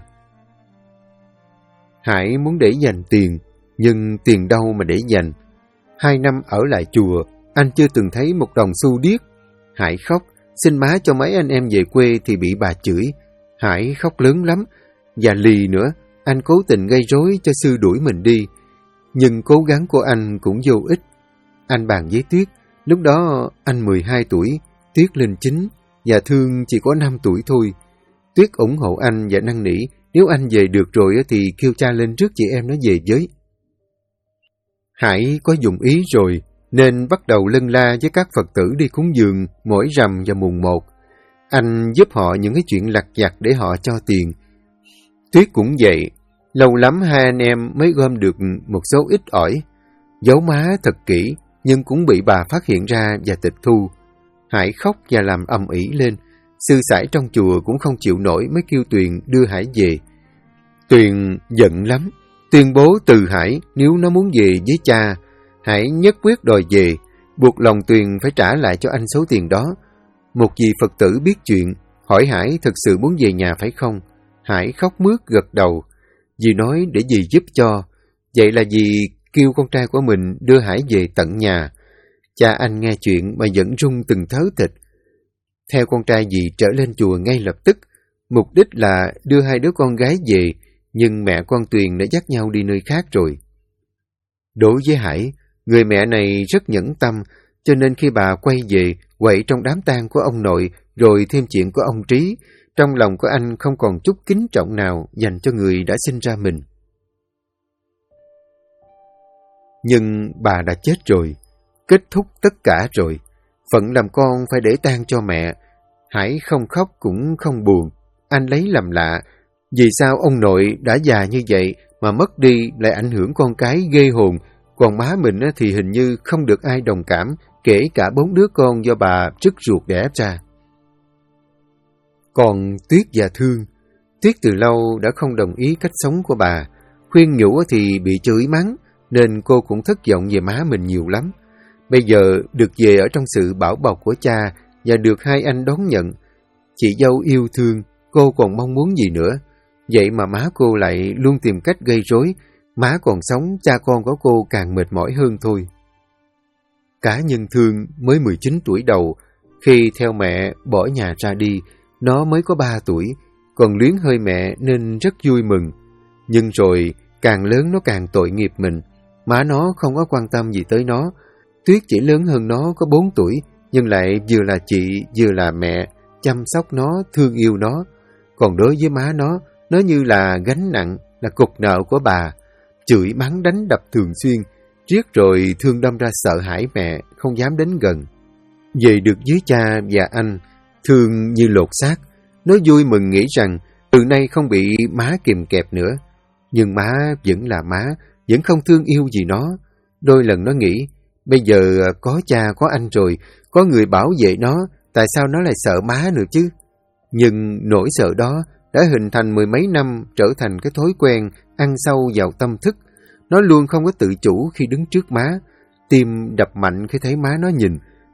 Hải muốn để dành tiền, nhưng tiền đâu mà để dành. 2 năm ở lại chùa, anh chưa từng thấy một đồng xu điếc. Hải khóc, xin má cho mấy anh em về quê thì bị bà chửi. Hải khóc lớn lắm, và lì nữa, anh cố tình gây rối cho sư đuổi mình đi. Nhưng cố gắng của anh cũng vô ích. Anh bàn với Tuyết, lúc đó anh 12 tuổi, Tuyết lên 9, và Thương chỉ có 5 tuổi thôi. Tuyết ủng hộ anh và năn nỉ, nếu anh về được rồi thì kêu cha lên trước chị em nó về với. Hải có dụng ý rồi, nên bắt đầu lân la với các Phật tử đi cúng dường mỗi rằm và mùng 1. Anh giúp họ những cái chuyện lặt vặt để họ cho tiền. Tuyết cũng vậy, lâu lắm hai anh em mới gom được một số ít ỏi. Giấu má thật kỹ, nhưng cũng bị bà phát hiện ra và tịch thu. Hải khóc và làm ầm ĩ lên. Sư sãi trong chùa cũng không chịu nổi mới kêu Tuyền đưa Hải về. Tuyền giận lắm, tuyên bố từ Hải nếu nó muốn về với cha. Hải nhất quyết đòi về, buộc lòng Tuyền phải trả lại cho anh số tiền đó. Một vị Phật tử biết chuyện, hỏi Hải thực sự muốn về nhà phải không? Hải khóc mướt gật đầu. Dì nói để dì giúp cho. Vậy là dì kêu con trai của mình đưa Hải về tận nhà. Cha anh nghe chuyện mà vẫn run từng thớ thịt. Theo con trai dì trở lên chùa ngay lập tức. Mục đích là đưa hai đứa con gái về, nhưng mẹ con Tuyền đã dắt nhau đi nơi khác rồi. Đối với Hải, người mẹ này rất nhẫn tâm, cho nên khi bà quay về, quậy trong đám tang của ông nội, rồi thêm chuyện của ông Trí, trong lòng của anh không còn chút kính trọng nào dành cho người đã sinh ra mình. Nhưng bà đã chết rồi, kết thúc tất cả rồi. Phận làm con phải để tang cho mẹ. Hải không khóc cũng không buồn. Anh lấy làm lạ, vì sao ông nội đã già như vậy mà mất đi lại ảnh hưởng con cái ghê hồn, còn má mình thì hình như không được ai đồng cảm, kể cả 4 đứa con do bà rứt ruột đẻ ra. Còn Tuyết và Thương, Tuyết từ lâu đã không đồng ý cách sống của bà, khuyên nhủ thì bị chửi mắng, nên cô cũng thất vọng về má mình nhiều lắm. Bây giờ được về ở trong sự bảo bọc của cha và được hai anh đón nhận, chị dâu yêu thương, cô còn mong muốn gì nữa. Vậy mà má cô lại luôn tìm cách gây rối. Má còn sống, cha con của cô càng mệt mỏi hơn thôi. Cá nhân Thương mới 19 tuổi đầu, khi theo mẹ bỏ nhà ra đi, nó mới có 3 tuổi, còn luyến hơi mẹ nên rất vui mừng. Nhưng rồi, càng lớn nó càng tội nghiệp mình. Má nó không có quan tâm gì tới nó. Tuyết chỉ lớn hơn nó có 4 tuổi, nhưng lại vừa là chị, vừa là mẹ, chăm sóc nó, thương yêu nó. Còn đối với má nó như là gánh nặng, là cục nợ của bà. Chửi mắng đánh đập thường xuyên, riết rồi Thương đâm ra sợ hãi mẹ, không dám đến gần. Về được với cha và anh, Thương như lột xác. Nó vui mừng nghĩ rằng từ nay không bị má kìm kẹp nữa. Nhưng má vẫn là má, vẫn không thương yêu gì nó. Đôi lần nó nghĩ, bây giờ có cha có anh rồi, có người bảo vệ nó, tại sao nó lại sợ má nữa chứ? Nhưng nỗi sợ đó đã hình thành 10 mấy năm, trở thành cái thói quen, ăn sâu vào tâm thức. Nó luôn không có tự chủ khi đứng trước má, tim đập mạnh khi thấy má nó nhìn,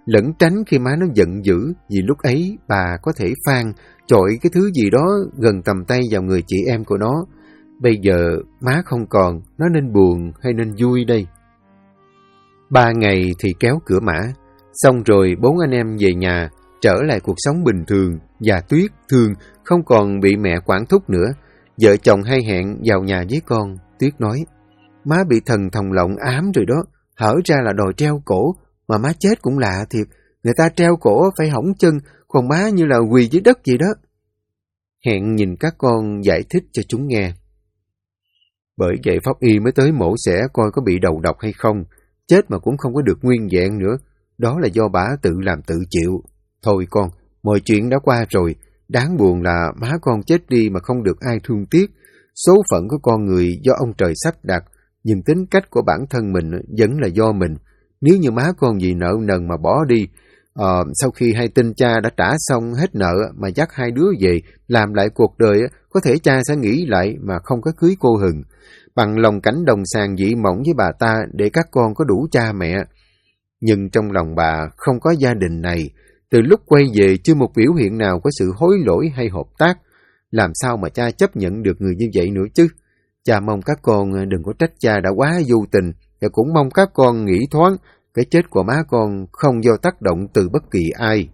lẩn tránh khi má nó giận dữ, vì lúc ấy bà có thể phang chọi cái thứ gì đó gần tầm tay vào người chị em của nó. Bây giờ má không còn, nó nên buồn hay nên vui đây? 3 ngày thì kéo cửa mã, xong rồi 4 anh em về nhà, trở lại cuộc sống bình thường, và Tuyết thương không còn bị mẹ quản thúc nữa. Vợ chồng hay hẹn vào nhà với con. Tuyết nói, má bị thần thòng lọng ám rồi đó, hở ra là đòi treo cổ, mà má chết cũng lạ thiệt, người ta treo cổ phải hỏng chân, còn má như là quỳ dưới đất vậy đó. Hẹn nhìn các con giải thích cho chúng nghe. Bởi vậy pháp y mới tới mổ xẻ coi có bị đầu độc hay không, chết mà cũng không có được nguyên vẹn nữa, đó là do bả tự làm tự chịu. Thôi con, mọi chuyện đã qua rồi, đáng buồn là má con chết đi mà không được ai thương tiếc. Số phận của con người do ông trời sắp đặt, nhưng tính cách của bản thân mình vẫn là do mình. Nếu như má con vì nợ nần mà bỏ đi, sau khi hay tin cha đã trả xong hết nợ mà dắt 2 đứa về làm lại cuộc đời, có thể cha sẽ nghĩ lại mà không có cưới cô Hừng, bằng lòng cảnh đồng sàng dị mộng với bà ta để các con có đủ cha mẹ. Nhưng trong lòng bà không có gia đình này, từ lúc quay về chưa một biểu hiện nào có sự hối lỗi hay hợp tác. Làm sao mà cha chấp nhận được người như vậy nữa chứ? Cha mong các con đừng có trách cha đã quá vô tình, và cũng mong các con nghĩ thoáng, cái chết của má con không do tác động từ bất kỳ ai.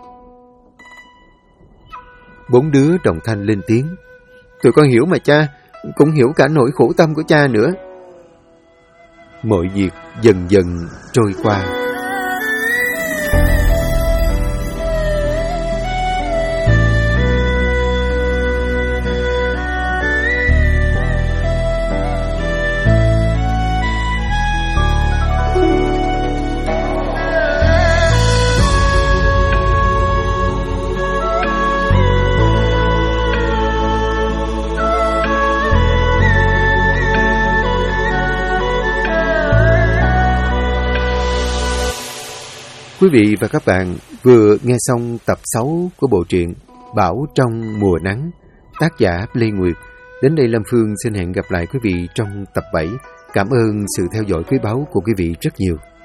4 đứa đồng thanh lên tiếng. Tụi con hiểu mà cha, cũng hiểu cả nỗi khổ tâm của cha nữa. Mọi việc dần dần trôi qua. Quý vị và các bạn vừa nghe xong tập 6 của bộ truyện Bão trong mùa nắng, tác giả Lê Nguyệt. Đến đây Lâm Phương xin hẹn gặp lại quý vị trong tập 7. Cảm ơn sự theo dõi quý báu của quý vị rất nhiều.